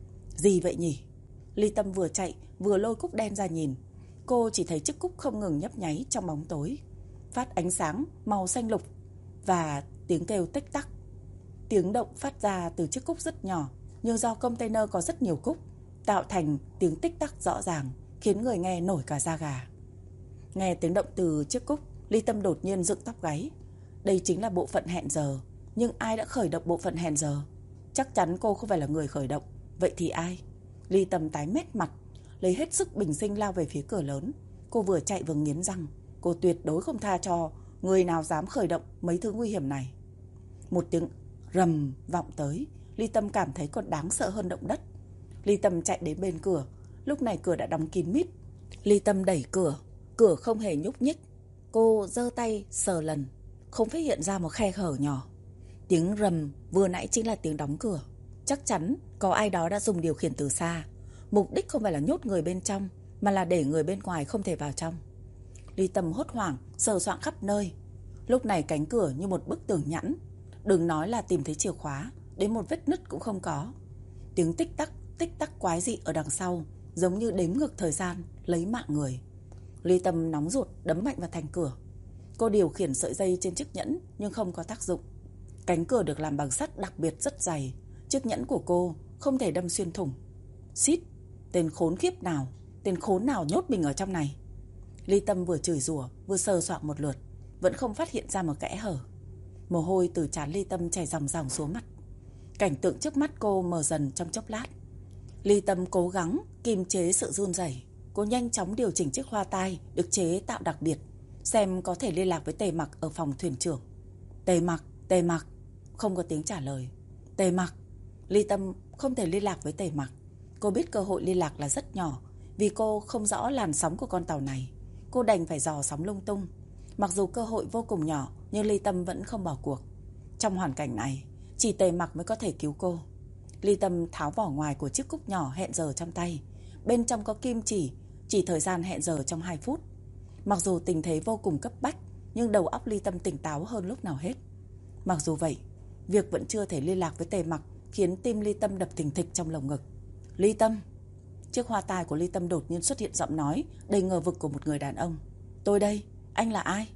Gì vậy nhỉ? Ly Tâm vừa chạy vừa lôi cúc đen ra nhìn. Cô chỉ thấy chiếc cúc không ngừng nhấp nháy trong bóng tối, phát ánh sáng màu xanh lục và tiếng kêu tích tắc. Tiếng động phát ra từ chiếc cúc rất nhỏ, nhưng do container có rất nhiều cúc, tạo thành tiếng tích tắc rõ ràng, khiến người nghe nổi cả da gà. Nghe tiếng động từ chiếc cúc, Ly Tâm đột nhiên dựng tóc gáy. Đây chính là bộ phận hẹn giờ. Nhưng ai đã khởi động bộ phận hẹn giờ? Chắc chắn cô không phải là người khởi động. Vậy thì ai? Ly Tâm tái mét mặt, lấy hết sức bình sinh lao về phía cửa lớn. Cô vừa chạy vừa nghiến răng. Cô tuyệt đối không tha cho người nào dám khởi động mấy thứ nguy hiểm này. Một tiếng rầm vọng tới. Ly Tâm cảm thấy còn đáng sợ hơn động đất. Ly Tâm chạy đến bên cửa. Lúc này cửa đã đóng kín mít. Ly Tâm đẩy cửa, cửa không hề nhúc nhích. Cô giơ tay sờ lần, không phát hiện ra một khe hở nhỏ. Tiếng rầm vừa nãy chính là tiếng đóng cửa. Chắc chắn có ai đó đã dùng điều khiển từ xa. Mục đích không phải là nhốt người bên trong, mà là để người bên ngoài không thể vào trong. Ly Tâm hốt hoảng sờ soạng khắp nơi. Lúc này cánh cửa như một bức tường nhẵn. Đừng nói là tìm thấy chìa khóa, đến một vết nứt cũng không có. Tiếng tích tắc quái dị ở đằng sau, giống như đếm ngược thời gian lấy mạng người. Ly Tâm nóng ruột đấm mạnh vào thành cửa. Cô điều khiển sợi dây trên chiếc nhẫn nhưng không có tác dụng. Cánh cửa được làm bằng sắt đặc biệt rất dày. Chiếc nhẫn của cô không thể đâm xuyên thủng. Xít, tên khốn khiếp nào, tên khốn nào nhốt mình ở trong này? Ly Tâm vừa chửi rủa vừa sờ soạng một lượt, vẫn không phát hiện ra một kẽ hở. Mồ hôi từ trán Ly Tâm chảy ròng ròng xuống mắt. Cảnh tượng trước mắt cô mờ dần trong chốc lát. Ly Tâm cố gắng kiềm chế sự run rẩy. Cô nhanh chóng điều chỉnh chiếc hoa tai được chế tạo đặc biệt, xem có thể liên lạc với Tề Mặc ở phòng thuyền trưởng. Tề Mặc, không có tiếng trả lời. Tề Mặc. Ly Tâm không thể liên lạc với Tề Mặc. Cô biết cơ hội liên lạc là rất nhỏ, vì cô không rõ làn sóng của con tàu này. Cô đành phải dò sóng lung tung. Mặc dù cơ hội vô cùng nhỏ, nhưng Ly Tâm vẫn không bỏ cuộc. Trong hoàn cảnh này, chỉ Tề Mặc mới có thể cứu cô. Ly Tâm tháo vỏ ngoài của chiếc cúc nhỏ hẹn giờ trong tay. Bên trong có kim chỉ thời gian hẹn giờ trong 2 phút. Mặc dù tình thế vô cùng cấp bách, nhưng đầu óc Ly Tâm tỉnh táo hơn lúc nào hết. Mặc dù vậy, việc vẫn chưa thể liên lạc với Tề Mặc khiến tim Ly Tâm đập thình thịch trong lồng ngực. Ly Tâm. Chiếc hoa tai của Ly Tâm đột nhiên xuất hiện giọng nói đầy ngờ vực của một người đàn ông. Tôi đây, anh là ai?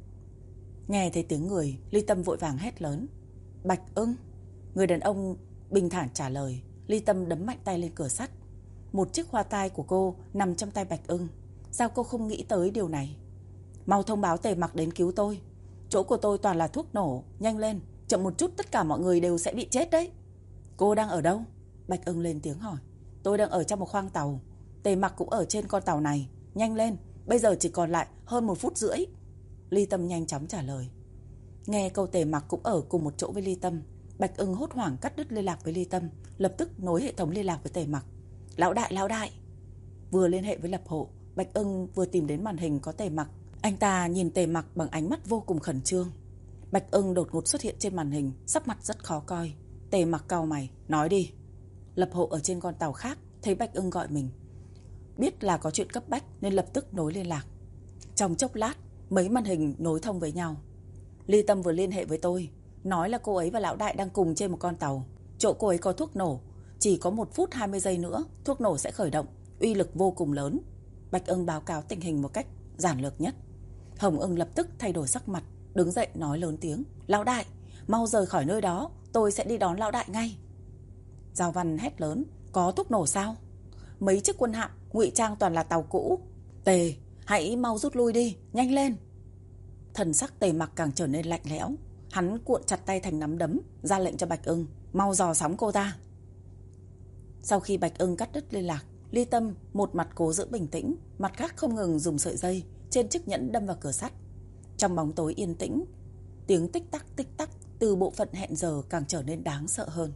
Nghe thấy tiếng người, Ly Tâm vội vàng hét lớn. Bạch Ưng. Người đàn ông bình thản trả lời. Ly Tâm đấm mạnh tay lên cửa sắt. Một chiếc hoa tai của cô nằm trong tay Bạch Ưng. Sao cô không nghĩ tới điều này? Mau thông báo Tề Mặc đến cứu tôi. Chỗ của tôi toàn là thuốc nổ, nhanh lên, chậm một chút tất cả mọi người đều sẽ bị chết đấy. Cô đang ở đâu? Bạch Ưng lên tiếng hỏi. Tôi đang ở trong một khoang tàu. Tề Mặc cũng ở trên con tàu này. Nhanh lên, bây giờ chỉ còn lại hơn 1 phút rưỡi. Ly Tâm nhanh chóng trả lời. Nghe câu Tề Mặc cũng ở cùng một chỗ với Ly Tâm, Bạch Ưng hốt hoảng cắt đứt liên lạc với Ly Tâm, lập tức nối hệ thống liên lạc với Tề Mặc. Lão đại. Vừa liên hệ với Lập Hộ, Bạch Ưng vừa tìm đến màn hình có Tề Mặc. Anh ta nhìn Tề Mặc bằng ánh mắt vô cùng khẩn trương. Bạch Ưng đột ngột xuất hiện trên màn hình, sắc mặt rất khó coi. Tề Mặc cau mày, nói đi. Lập Hộ ở trên con tàu khác thấy Bạch Ưng gọi mình, biết là có chuyện cấp bách nên lập tức nối liên lạc. Trong chốc lát, mấy màn hình nối thông với nhau. Ly Tâm vừa liên hệ với tôi, nói là cô ấy và lão đại đang cùng trên một con tàu. Chỗ cô ấy có thuốc nổ, chỉ có 1 phút 20 giây nữa thuốc nổ sẽ khởi động, uy lực vô cùng lớn. Bạch Ưng báo cáo tình hình một cách giản lược nhất. Hồng Ưng lập tức thay đổi sắc mặt, đứng dậy nói lớn tiếng. Lão đại, mau rời khỏi nơi đó, tôi sẽ đi đón lão đại ngay. Giao Văn hét lớn. Có thuốc nổ sao? Mấy chiếc quân hạm ngụy trang toàn là tàu cũ. Tề, hãy mau rút lui đi, nhanh lên. Thần sắc Tề Mặc càng trở nên lạnh lẽo. Hắn cuộn chặt tay thành nắm đấm, ra lệnh cho Bạch Ưng, mau dò sóng cô ta. Sau khi Bạch Ưng cắt đứt liên lạc, Ly Tâm một mặt cố giữ bình tĩnh, mặt khác không ngừng dùng sợi dây trên chiếc nhẫn đâm vào cửa sắt. Trong bóng tối yên tĩnh, tiếng tích tắc từ bộ phận hẹn giờ càng trở nên đáng sợ hơn.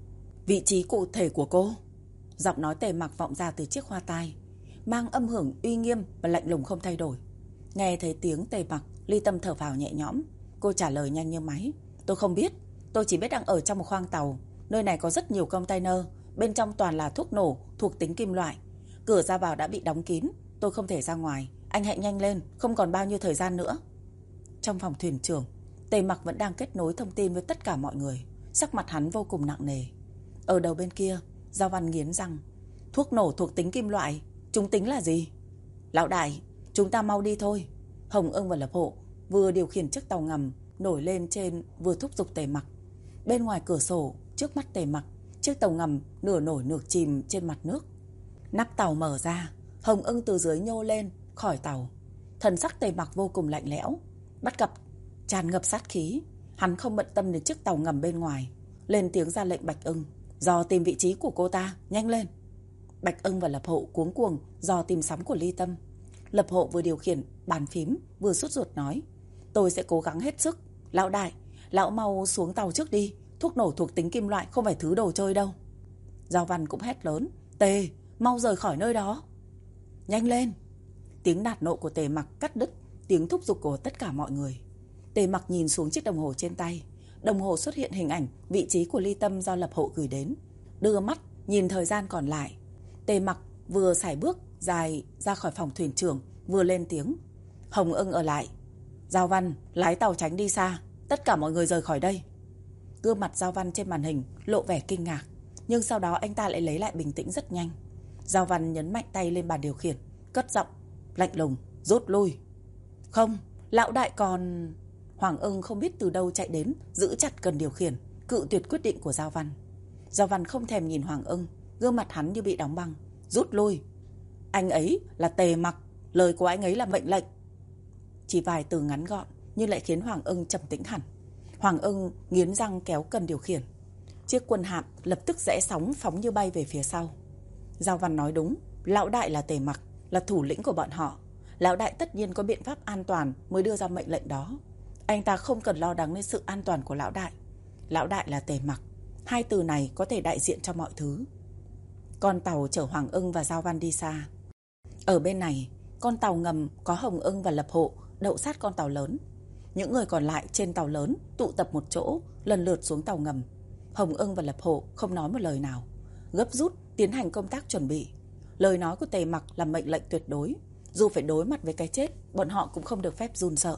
Vị trí cụ thể của cô? Giọng nói Tề Mặc vọng ra từ chiếc hoa tai, mang âm hưởng uy nghiêm và lạnh lùng không thay đổi. Nghe thấy tiếng Tề Mặc, Ly Tâm thở phào nhẹ nhõm. Cô trả lời nhanh như máy. Tôi không biết, tôi chỉ biết đang ở trong một khoang tàu. Nơi này có rất nhiều container, bên trong toàn là thuốc nổ thuộc tính kim loại. Cửa ra vào đã bị đóng kín, tôi không thể ra ngoài. Anh hãy nhanh lên, không còn bao nhiêu thời gian nữa. Trong phòng thuyền trưởng, Tề Mặc vẫn đang kết nối thông tin với tất cả mọi người. Sắc mặt hắn vô cùng nặng nề. Ở đầu bên kia, Giao Văn nghiến răng. Thuốc nổ thuộc tính kim loại, chúng tính là gì? Lão đại, chúng ta mau đi thôi. Hồng Ưng và Lập Hộ vừa điều khiển chiếc tàu ngầm nổi lên trên, vừa thúc giục Tề Mặc. Bên ngoài cửa sổ, trước mắt Tề Mặc, chiếc tàu ngầm nửa nổi nửa chìm trên mặt nước. Nắp tàu mở ra, Hồng Ưng từ dưới nhô lên khỏi tàu. Thần sắc Tề Mặc vô cùng lạnh lẽo, bắt gặp tràn ngập sát khí. Hắn không bận tâm đến chiếc tàu ngầm bên ngoài, lên tiếng ra lệnh Bạch Ưng, dò tìm vị trí của cô ta, nhanh lên. Bạch Ưng và Lập Hộ cuống cuồng dò tìm sóng của Ly Tâm. Lập Hộ vừa điều khiển bàn phím vừa sốt ruột nói, tôi sẽ cố gắng hết sức. Lão đại, lão mau xuống tàu trước đi, thuốc nổ thuộc tính kim loại không phải thứ đồ chơi đâu. Giao Văn cũng hét lớn, Tề, mau rời khỏi nơi đó. Nhanh lên. Tiếng nạt nộ của Tề Mặc cắt đứt tiếng thúc giục của tất cả mọi người. Tề Mặc nhìn xuống chiếc đồng hồ trên tay. Đồng hồ xuất hiện hình ảnh vị trí của Ly Tâm do Lập Hộ gửi đến. Đưa mắt nhìn thời gian còn lại. Tề Mặc vừa sải bước dài ra khỏi phòng thuyền trưởng, vừa lên tiếng, Hồng Ưng ở lại. Giao Văn, lái tàu tránh đi xa, tất cả mọi người rời khỏi đây. Gương mặt Giao Văn trên màn hình lộ vẻ kinh ngạc, nhưng sau đó anh ta lại lấy lại bình tĩnh rất nhanh. Giao Văn nhấn mạnh tay lên bàn điều khiển, cất giọng lạnh lùng, rút lui. Không, lão đại còn... Hoàng Ưng không biết từ đâu chạy đến, giữ chặt cần điều khiển, cự tuyệt quyết định của Giao Văn. Giao Văn không thèm nhìn Hoàng Ưng, gương mặt hắn như bị đóng băng. Rút lui. Anh ấy là Tề Mặc, lời của anh ấy là mệnh lệnh. Chỉ vài từ ngắn gọn nhưng lại khiến Hoàng Ưng trầm tĩnh hẳn. Hoàng Ưng nghiến răng kéo cần điều khiển. Chiếc quân hạm lập tức rẽ sóng phóng như bay về phía sau. Giao Văn nói đúng, lão đại là Tề Mặc, là thủ lĩnh của bọn họ. Lão đại tất nhiên có biện pháp an toàn mới đưa ra mệnh lệnh đó. Anh ta không cần lo lắng đến sự an toàn của lão đại. Lão đại là Tề Mặc, hai từ này có thể đại diện cho mọi thứ. Con tàu chở Hoàng Ưng và Giao Văn đi xa. Ở bên này, con tàu ngầm có Hồng Ưng và Lập Hộ đậu sát con tàu lớn. Những người còn lại trên tàu lớn tụ tập một chỗ, lần lượt xuống tàu ngầm. Hồng Ưng và Lập Hộ không nói một lời nào, gấp rút tiến hành công tác chuẩn bị. Lời nói của Tề Mặc là mệnh lệnh tuyệt đối, dù phải đối mặt với cái chết, bọn họ cũng không được phép run sợ.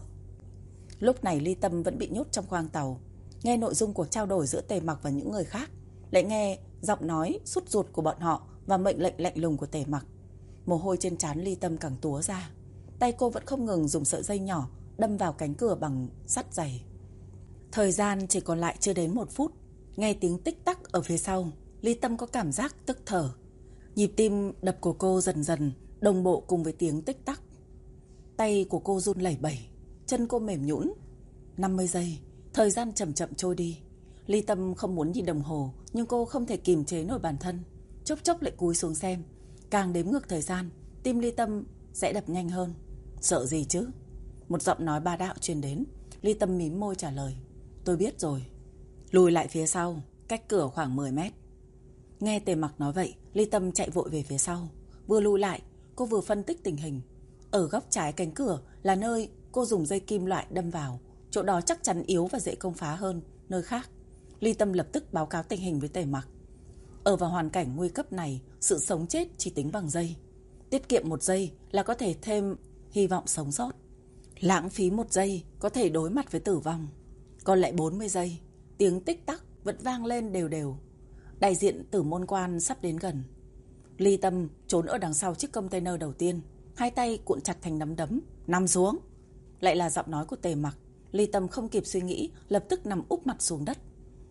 Lúc này Ly Tâm vẫn bị nhốt trong khoang tàu, nghe nội dung cuộc trao đổi giữa Tề Mặc và những người khác, lại nghe giọng nói sút ruột của bọn họ và mệnh lệnh lạnh lùng của Tề Mặc. Mồ hôi trên trán Ly Tâm càng túa ra. Tay cô vẫn không ngừng dùng sợi dây nhỏ đâm vào cánh cửa bằng sắt dày. Thời gian chỉ còn lại chưa đến 1 phút. Nghe tiếng tích tắc ở phía sau, Ly Tâm có cảm giác tức thở. Nhịp tim đập của cô dần dần đồng bộ cùng với tiếng tích tắc. Tay của cô run lẩy bẩy, chân cô mềm nhũn. 50 giây, thời gian chậm chậm trôi đi. Ly Tâm không muốn nhìn đồng hồ, nhưng cô không thể kìm chế nổi bản thân. Chốc chốc lại cúi xuống xem. Càng đếm ngược thời gian, tim Ly Tâm sẽ đập nhanh hơn. Sợ gì chứ? Một giọng nói ba đạo truyền đến. Ly Tâm mím môi trả lời. Tôi biết rồi. Lùi lại phía sau, cách cửa khoảng 10 mét. Nghe Tề Mặc nói vậy, Ly Tâm chạy vội về phía sau. Vừa lùi lại, cô vừa phân tích tình hình. Ở góc trái cánh cửa là nơi cô dùng dây kim loại đâm vào. Chỗ đó chắc chắn yếu và dễ công phá hơn nơi khác. Ly Tâm lập tức báo cáo tình hình với Tề Mặc. Ở vào hoàn cảnh nguy cấp này, sự sống chết chỉ tính bằng giây. Tiết kiệm 1 giây là có thể thêm hy vọng sống sót. Lãng phí 1 giây có thể đối mặt với tử vong. Còn lại 40 giây, tiếng tích tắc vẫn vang lên đều đều. Đại diện Tử Môn Quan sắp đến gần. Ly Tâm trốn ở đằng sau chiếc container đầu tiên, hai tay cuộn chặt thành nắm đấm. Nằm xuống. Lại là giọng nói của Tề Mặc. Ly Tâm không kịp suy nghĩ, lập tức nằm úp mặt xuống đất.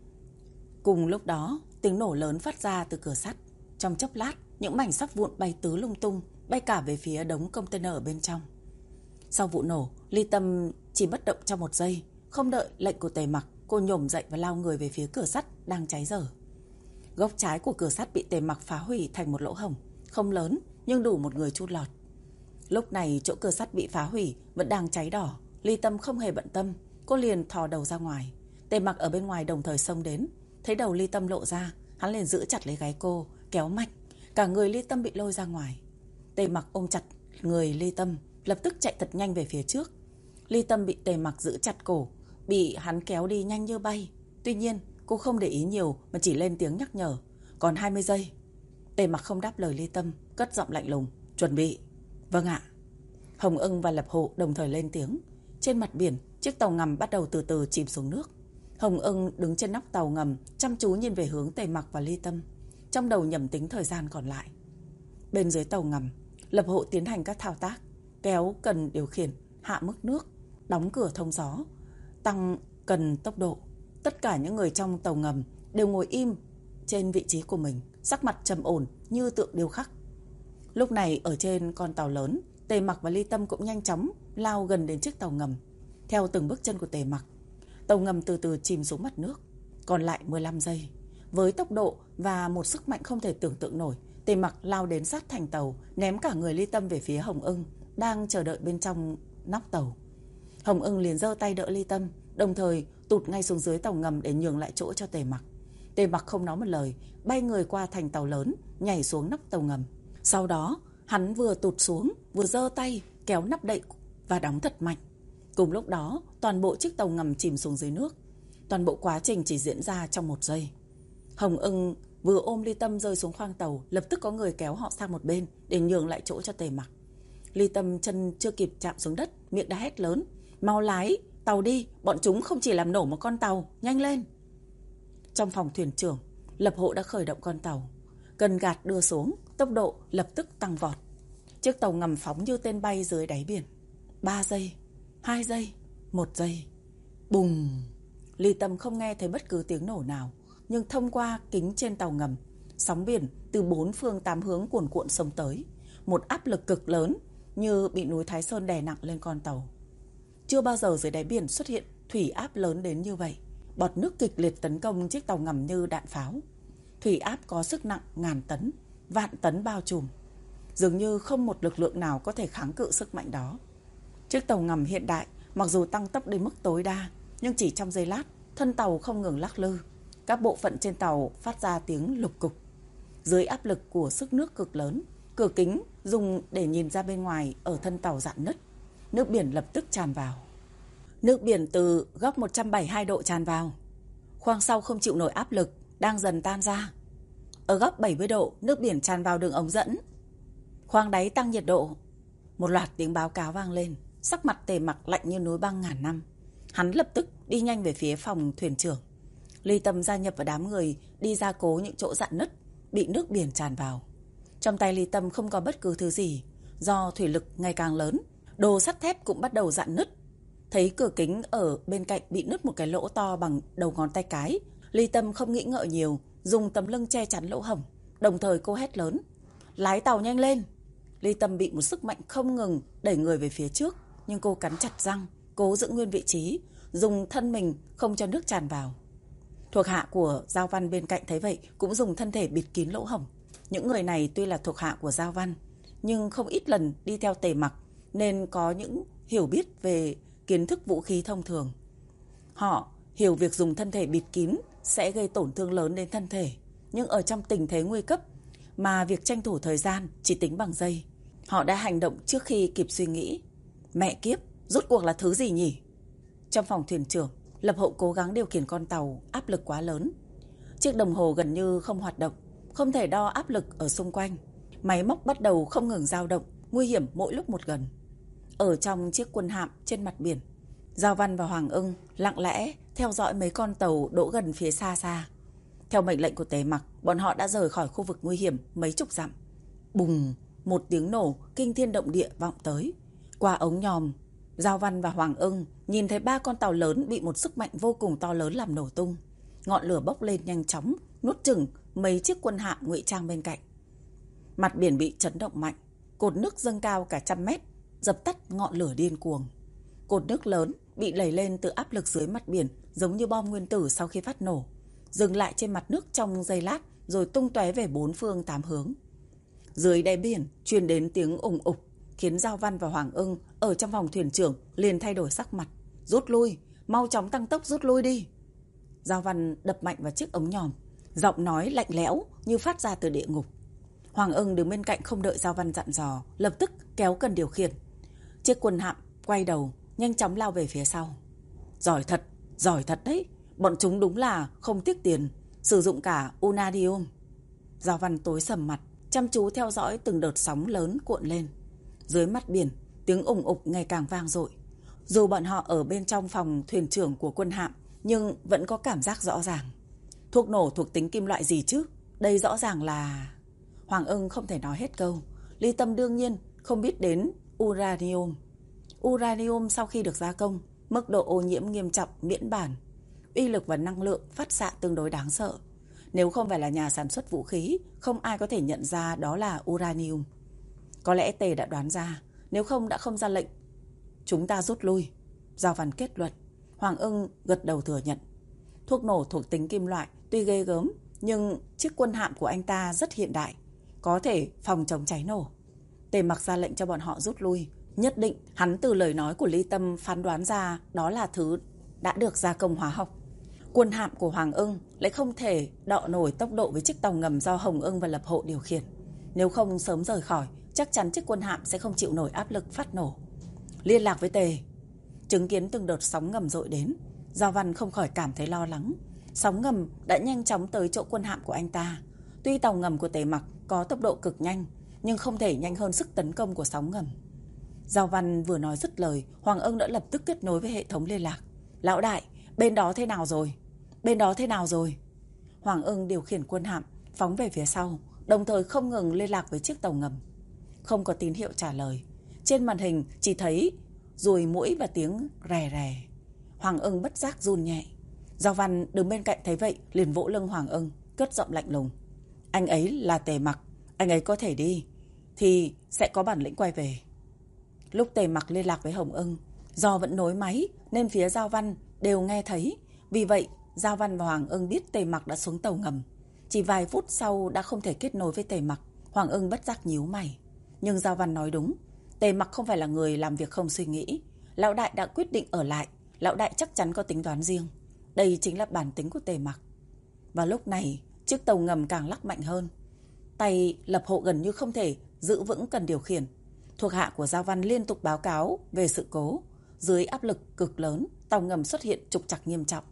Cùng lúc đó, tiếng nổ lớn phát ra từ cửa sắt. Trong chốc lát, những mảnh sắt vụn bay tứ lung tung, bay cả về phía đống container ở bên trong. Sau vụ nổ, Ly Tâm chỉ bất động trong 1 giây. Không đợi lệnh của Tề Mặc, cô nhổm dậy và lao người về phía cửa sắt đang cháy dở. Góc trái của cửa sắt bị Tề Mặc phá hủy thành một lỗ hổng, không lớn nhưng đủ một người chui lọt. Lúc này chỗ cửa sắt bị phá hủy vẫn đang cháy đỏ. Ly Tâm không hề bận tâm, cô liền thò đầu ra ngoài. Tề Mặc ở bên ngoài đồng thời xông đến, thấy đầu Ly Tâm lộ ra, hắn liền giữ chặt lấy gáy cô, kéo mạnh. Cả người Ly Tâm bị lôi ra ngoài. Tề Mặc ôm chặt người Ly Tâm, lập tức chạy thật nhanh về phía trước. Ly Tâm bị Tề Mặc giữ chặt cổ, bị hắn kéo đi nhanh như bay. Tuy nhiên cô không để ý nhiều mà chỉ lên tiếng nhắc nhở. Còn 20 giây. Tề Mặc không đáp lời Ly Tâm, cất giọng lạnh lùng. Chuẩn bị. Vâng ạ. Hồng Ưng và Lập Hộ đồng thời lên tiếng. Trên mặt biển, chiếc tàu ngầm bắt đầu từ từ chìm xuống nước. Hồng Ưng đứng trên nóc tàu ngầm, chăm chú nhìn về hướng Tề Mặc và Ly Tâm, trong đầu nhẩm tính thời gian còn lại. Bên dưới tàu ngầm, Lập Hộ tiến hành các thao tác, kéo cần điều khiển, hạ mức nước, đóng cửa thông gió, tăng cần tốc độ. Tất cả những người trong tàu ngầm đều ngồi im trên vị trí của mình, sắc mặt trầm ổn như tượng điêu khắc. Lúc này ở trên con tàu lớn, Tề Mặc và Ly Tâm cũng nhanh chóng lao gần đến chiếc tàu ngầm. Theo từng bước chân của Tề Mặc, tàu ngầm từ từ chìm xuống mặt nước. Còn lại 15 giây. Với tốc độ và một sức mạnh không thể tưởng tượng nổi, Tề Mặc lao đến sát thành tàu, ném cả người Ly Tâm về phía Hồng Ưng đang chờ đợi bên trong nóc tàu. Hồng Ưng liền giơ tay đỡ Ly Tâm, đồng thời tụt ngay xuống dưới tàu ngầm để nhường lại chỗ cho Tề Mặc. Tề Mặc không nói một lời, bay người qua thành tàu lớn, nhảy xuống nóc tàu ngầm. Sau đó, hắn vừa tụt xuống, vừa giơ tay kéo nắp đậy và đóng thật mạnh. Cùng lúc đó, toàn bộ chiếc tàu ngầm chìm xuống dưới nước. Toàn bộ quá trình chỉ diễn ra trong 1 giây. Hồng Ưng vừa ôm Ly Tâm rơi xuống khoang tàu, lập tức có người kéo họ sang một bên để nhường lại chỗ cho Tề Mặc. Ly Tâm chân chưa kịp chạm xuống đất, miệng đã hét lớn. Mau lái tàu đi, bọn chúng không chỉ làm nổ một con tàu, nhanh lên. Trong phòng thuyền trưởng, Lập Hộ đã khởi động con tàu. Cần gạt đưa xuống, tốc độ lập tức tăng vọt. Chiếc tàu ngầm phóng như tên bay dưới đáy biển. 3 giây, 2 giây, 1 giây. Bùng! Ly Tâm không nghe thấy bất cứ tiếng nổ nào, nhưng thông qua kính trên tàu ngầm, sóng biển từ 4 phương 8 hướng cuồn cuộn xông tới. Một áp lực cực lớn như bị núi Thái Sơn đè nặng lên con tàu. Chưa bao giờ dưới đáy biển xuất hiện thủy áp lớn đến như vậy. Bọt nước kịch liệt tấn công chiếc tàu ngầm như đạn pháo. Thủy áp có sức nặng ngàn tấn, vạn tấn bao trùm. Dường như không một lực lượng nào có thể kháng cự sức mạnh đó. Chiếc tàu ngầm hiện đại mặc dù tăng tốc đến mức tối đa, nhưng chỉ trong giây lát, thân tàu không ngừng lắc lư. Các bộ phận trên tàu phát ra tiếng lục cục. Dưới áp lực của sức nước cực lớn, cửa kính dùng để nhìn ra bên ngoài ở thân tàu rạn nứt. Nước biển lập tức tràn vào. Nước biển từ góc 172 độ tràn vào. Khoang sau không chịu nổi áp lực, đang dần tan ra. Ở góc 70 độ, nước biển tràn vào đường ống dẫn. Khoang đáy tăng nhiệt độ. Một loạt tiếng báo cáo vang lên. Sắc mặt Tề Mặc lạnh như núi băng ngàn năm. Hắn lập tức đi nhanh về phía phòng thuyền trưởng. Ly Tâm gia nhập vào đám người đi gia cố những chỗ rạn nứt bị nước biển tràn vào. Trong tay Ly Tâm không có bất cứ thứ gì. Do thủy lực ngày càng lớn, đồ sắt thép cũng bắt đầu rạn nứt. Thấy cửa kính ở bên cạnh bị nứt một cái lỗ to bằng đầu ngón tay cái, Ly Tâm không nghĩ ngợi nhiều, dùng tấm lưng che chắn lỗ hổng. Đồng thời cô hét lớn. Lái tàu nhanh lên! Ly Tâm bị một sức mạnh không ngừng đẩy người về phía trước, nhưng cô cắn chặt răng, cố giữ nguyên vị trí, dùng thân mình không cho nước tràn vào. Thuộc hạ của Giao Văn bên cạnh thấy vậy cũng dùng thân thể bịt kín lỗ hổng. Những người này tuy là thuộc hạ của Giao Văn, nhưng không ít lần đi theo Tề Mặc nên có những hiểu biết về kiến thức vũ khí thông thường. Họ hiểu việc dùng thân thể bịt kín sẽ gây tổn thương lớn đến thân thể, nhưng ở trong tình thế nguy cấp mà việc tranh thủ thời gian chỉ tính bằng giây. Họ đã hành động trước khi kịp suy nghĩ. Mẹ kiếp, rốt cuộc là thứ gì nhỉ? Trong phòng thuyền trưởng, Lập Hộ cố gắng điều khiển con tàu, áp lực quá lớn. Chiếc đồng hồ gần như không hoạt động, không thể đo áp lực ở xung quanh. Máy móc bắt đầu không ngừng dao động, nguy hiểm mỗi lúc một gần. Ở trong chiếc quân hạm trên mặt biển, Giao Văn và Hoàng Ưng lặng lẽ theo dõi mấy con tàu đỗ gần phía xa xa. Theo mệnh lệnh của Tề Mặc, bọn họ đã rời khỏi khu vực nguy hiểm mấy chục dặm. Bùng, một tiếng nổ kinh thiên động địa vọng tới. Qua ống nhòm, Giao Văn và Hoàng Ưng nhìn thấy 3 con tàu lớn bị một sức mạnh vô cùng to lớn làm nổ tung. Ngọn lửa bốc lên nhanh chóng, nuốt chửng mấy chiếc quân hạm ngụy trang bên cạnh. Mặt biển bị chấn động mạnh, cột nước dâng cao cả 100 mét, dập tắt ngọn lửa điên cuồng. Cột nước lớn bị đẩy lên từ áp lực dưới mặt biển, giống như bom nguyên tử sau khi phát nổ, dừng lại trên mặt nước trong giây lát rồi tung tóe về 4 phương 8 hướng. Dưới đáy biển truyền đến tiếng ùng ục, khiến Giao Văn và Hoàng Ưng ở trong phòng thuyền trưởng liền thay đổi sắc mặt. Rút lui, mau chóng tăng tốc rút lui đi. Giao Văn đập mạnh vào chiếc ống nhòm, giọng nói lạnh lẽo như phát ra từ địa ngục. Hoàng Ưng đứng bên cạnh không đợi Giao Văn dặn dò, lập tức kéo cần điều khiển. Chiếc quân hạm quay đầu, nhanh chóng lao về phía sau. Giỏi thật đấy. Bọn chúng đúng là không tiếc tiền, sử dụng cả Unadium. Giao Văn tối sầm mặt, chăm chú theo dõi từng đợt sóng lớn cuộn lên. Dưới mặt biển, tiếng ùng ục ngày càng vang dội. Dù bọn họ ở bên trong phòng thuyền trưởng của quân hạm, nhưng vẫn có cảm giác rõ ràng. Thuốc nổ thuộc tính kim loại gì chứ? Đây rõ ràng là... Hoàng Ưng không thể nói hết câu. Ly Tâm đương nhiên không biết đến uranium. Uranium sau khi được gia công, mức độ ô nhiễm nghiêm trọng miễn bản. Uy lực và năng lượng phát xạ tương đối đáng sợ. Nếu không phải là nhà sản xuất vũ khí, không ai có thể nhận ra đó là uranium. Có lẽ Tề đã đoán ra, nếu không đã không ra lệnh. Chúng ta rút lui. Giao Văn kết luận. Hoàng Ưng gật đầu thừa nhận. Thuốc nổ thuộc tính kim loại tuy ghê gớm, nhưng chiếc quân hạm của anh ta rất hiện đại, có thể phòng chống cháy nổ. Tề Mặc ra lệnh cho bọn họ rút lui. Nhất định hắn từ lời nói của Ly Tâm phán đoán ra đó là thứ đã được gia công hóa học. Quân hạm của Hoàng Ưng lại không thể đọ nổi tốc độ với chiếc tàu ngầm do Hồng Ưng và Lập Hộ điều khiển. Nếu không sớm rời khỏi, chắc chắn chiếc quân hạm sẽ không chịu nổi áp lực phát nổ. Liên lạc với Tề. Chứng kiến từng đợt sóng ngầm dội đến, Giao Văn không khỏi cảm thấy lo lắng. Sóng ngầm đã nhanh chóng tới chỗ quân hạm của anh ta. Tuy tàu ngầm của Tề Mặc có tốc độ cực nhanh, nhưng không thể nhanh hơn sức tấn công của sóng ngầm. Giao Văn vừa nói dứt lời, Hoàng Ưng đã lập tức kết nối với hệ thống liên lạc. Lão đại, bên đó thế nào rồi? Bên đó thế nào rồi? Hoàng Ưng điều khiển quân hạm phóng về phía sau, đồng thời không ngừng liên lạc với chiếc tàu ngầm. Không có tín hiệu trả lời. Trên màn hình chỉ thấy ruồi muỗi và tiếng rè rè. Hoàng Ưng bất giác run nhẹ. Giao Văn đứng bên cạnh thấy vậy liền vỗ lưng Hoàng Ưng, cất giọng lạnh lùng. Anh ấy là Tề Mặc, anh ấy có thể đi thì sẽ có bản lĩnh quay về. Lúc Tề Mặc liên lạc với Hồng Ưng, do vẫn nối máy nên phía Giao Văn đều nghe thấy. Vì vậy Giao Văn và Hoàng Ưng biết Tề Mặc đã xuống tàu ngầm. Chỉ vài phút sau đã không thể kết nối với Tề Mặc. Hoàng Ưng bất giác nhíu mày. Nhưng Giao Văn nói đúng, Tề Mặc không phải là người làm việc không suy nghĩ. Lão đại đã quyết định ở lại, lão đại chắc chắn có tính toán riêng. Đây chính là bản tính của Tề Mặc. Và lúc này chiếc tàu ngầm càng lắc mạnh hơn. Tay Lập Hộ gần như không thể giữ vững cần điều khiển. Thuộc hạ của Giao Văn liên tục báo cáo về sự cố. Dưới áp lực cực lớn, tàu ngầm xuất hiện trục trặc nghiêm trọng.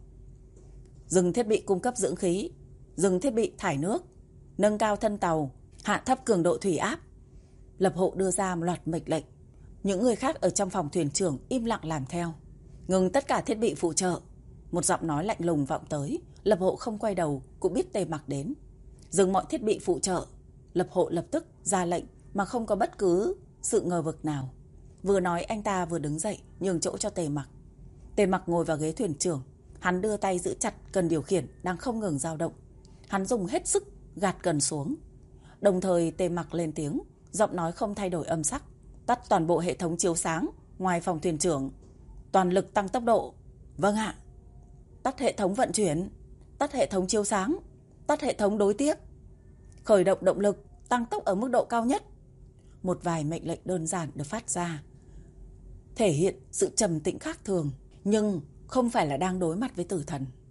Dừng thiết bị cung cấp dưỡng khí, dừng thiết bị thải nước, nâng cao thân tàu, hạ thấp cường độ thủy áp. Lập Hộ đưa ra một loạt mệnh lệnh. Những người khác ở trong phòng thuyền trưởng im lặng làm theo. Ngừng tất cả thiết bị phụ trợ. Một giọng nói lạnh lùng vọng tới. Lập Hộ không quay đầu cũng biết Tề Mặc đến. Dừng mọi thiết bị phụ trợ. Lập Hộ lập tức ra lệnh mà không có bất cứ sự ngờ vực nào. Vừa nói anh ta vừa đứng dậy nhường chỗ cho Tề Mặc. Tề Mặc ngồi vào ghế thuyền trưởng. Hắn đưa tay giữ chặt cần điều khiển đang không ngừng dao động. Hắn dùng hết sức gạt cần xuống. Đồng thời Tề Mặc lên tiếng, Giọng nói không thay đổi âm sắc. Tắt toàn bộ hệ thống chiếu sáng ngoài phòng thuyền trưởng. Toàn lực tăng tốc độ. Vâng ạ. Tắt hệ thống vận chuyển. Tắt hệ thống chiếu sáng. Tắt hệ thống đối tiếp. Khởi động động lực. Tăng tốc ở mức độ cao nhất. Một vài mệnh lệnh đơn giản được phát ra, thể hiện sự trầm tĩnh khác thường, nhưng không phải là đang đối mặt với tử thần.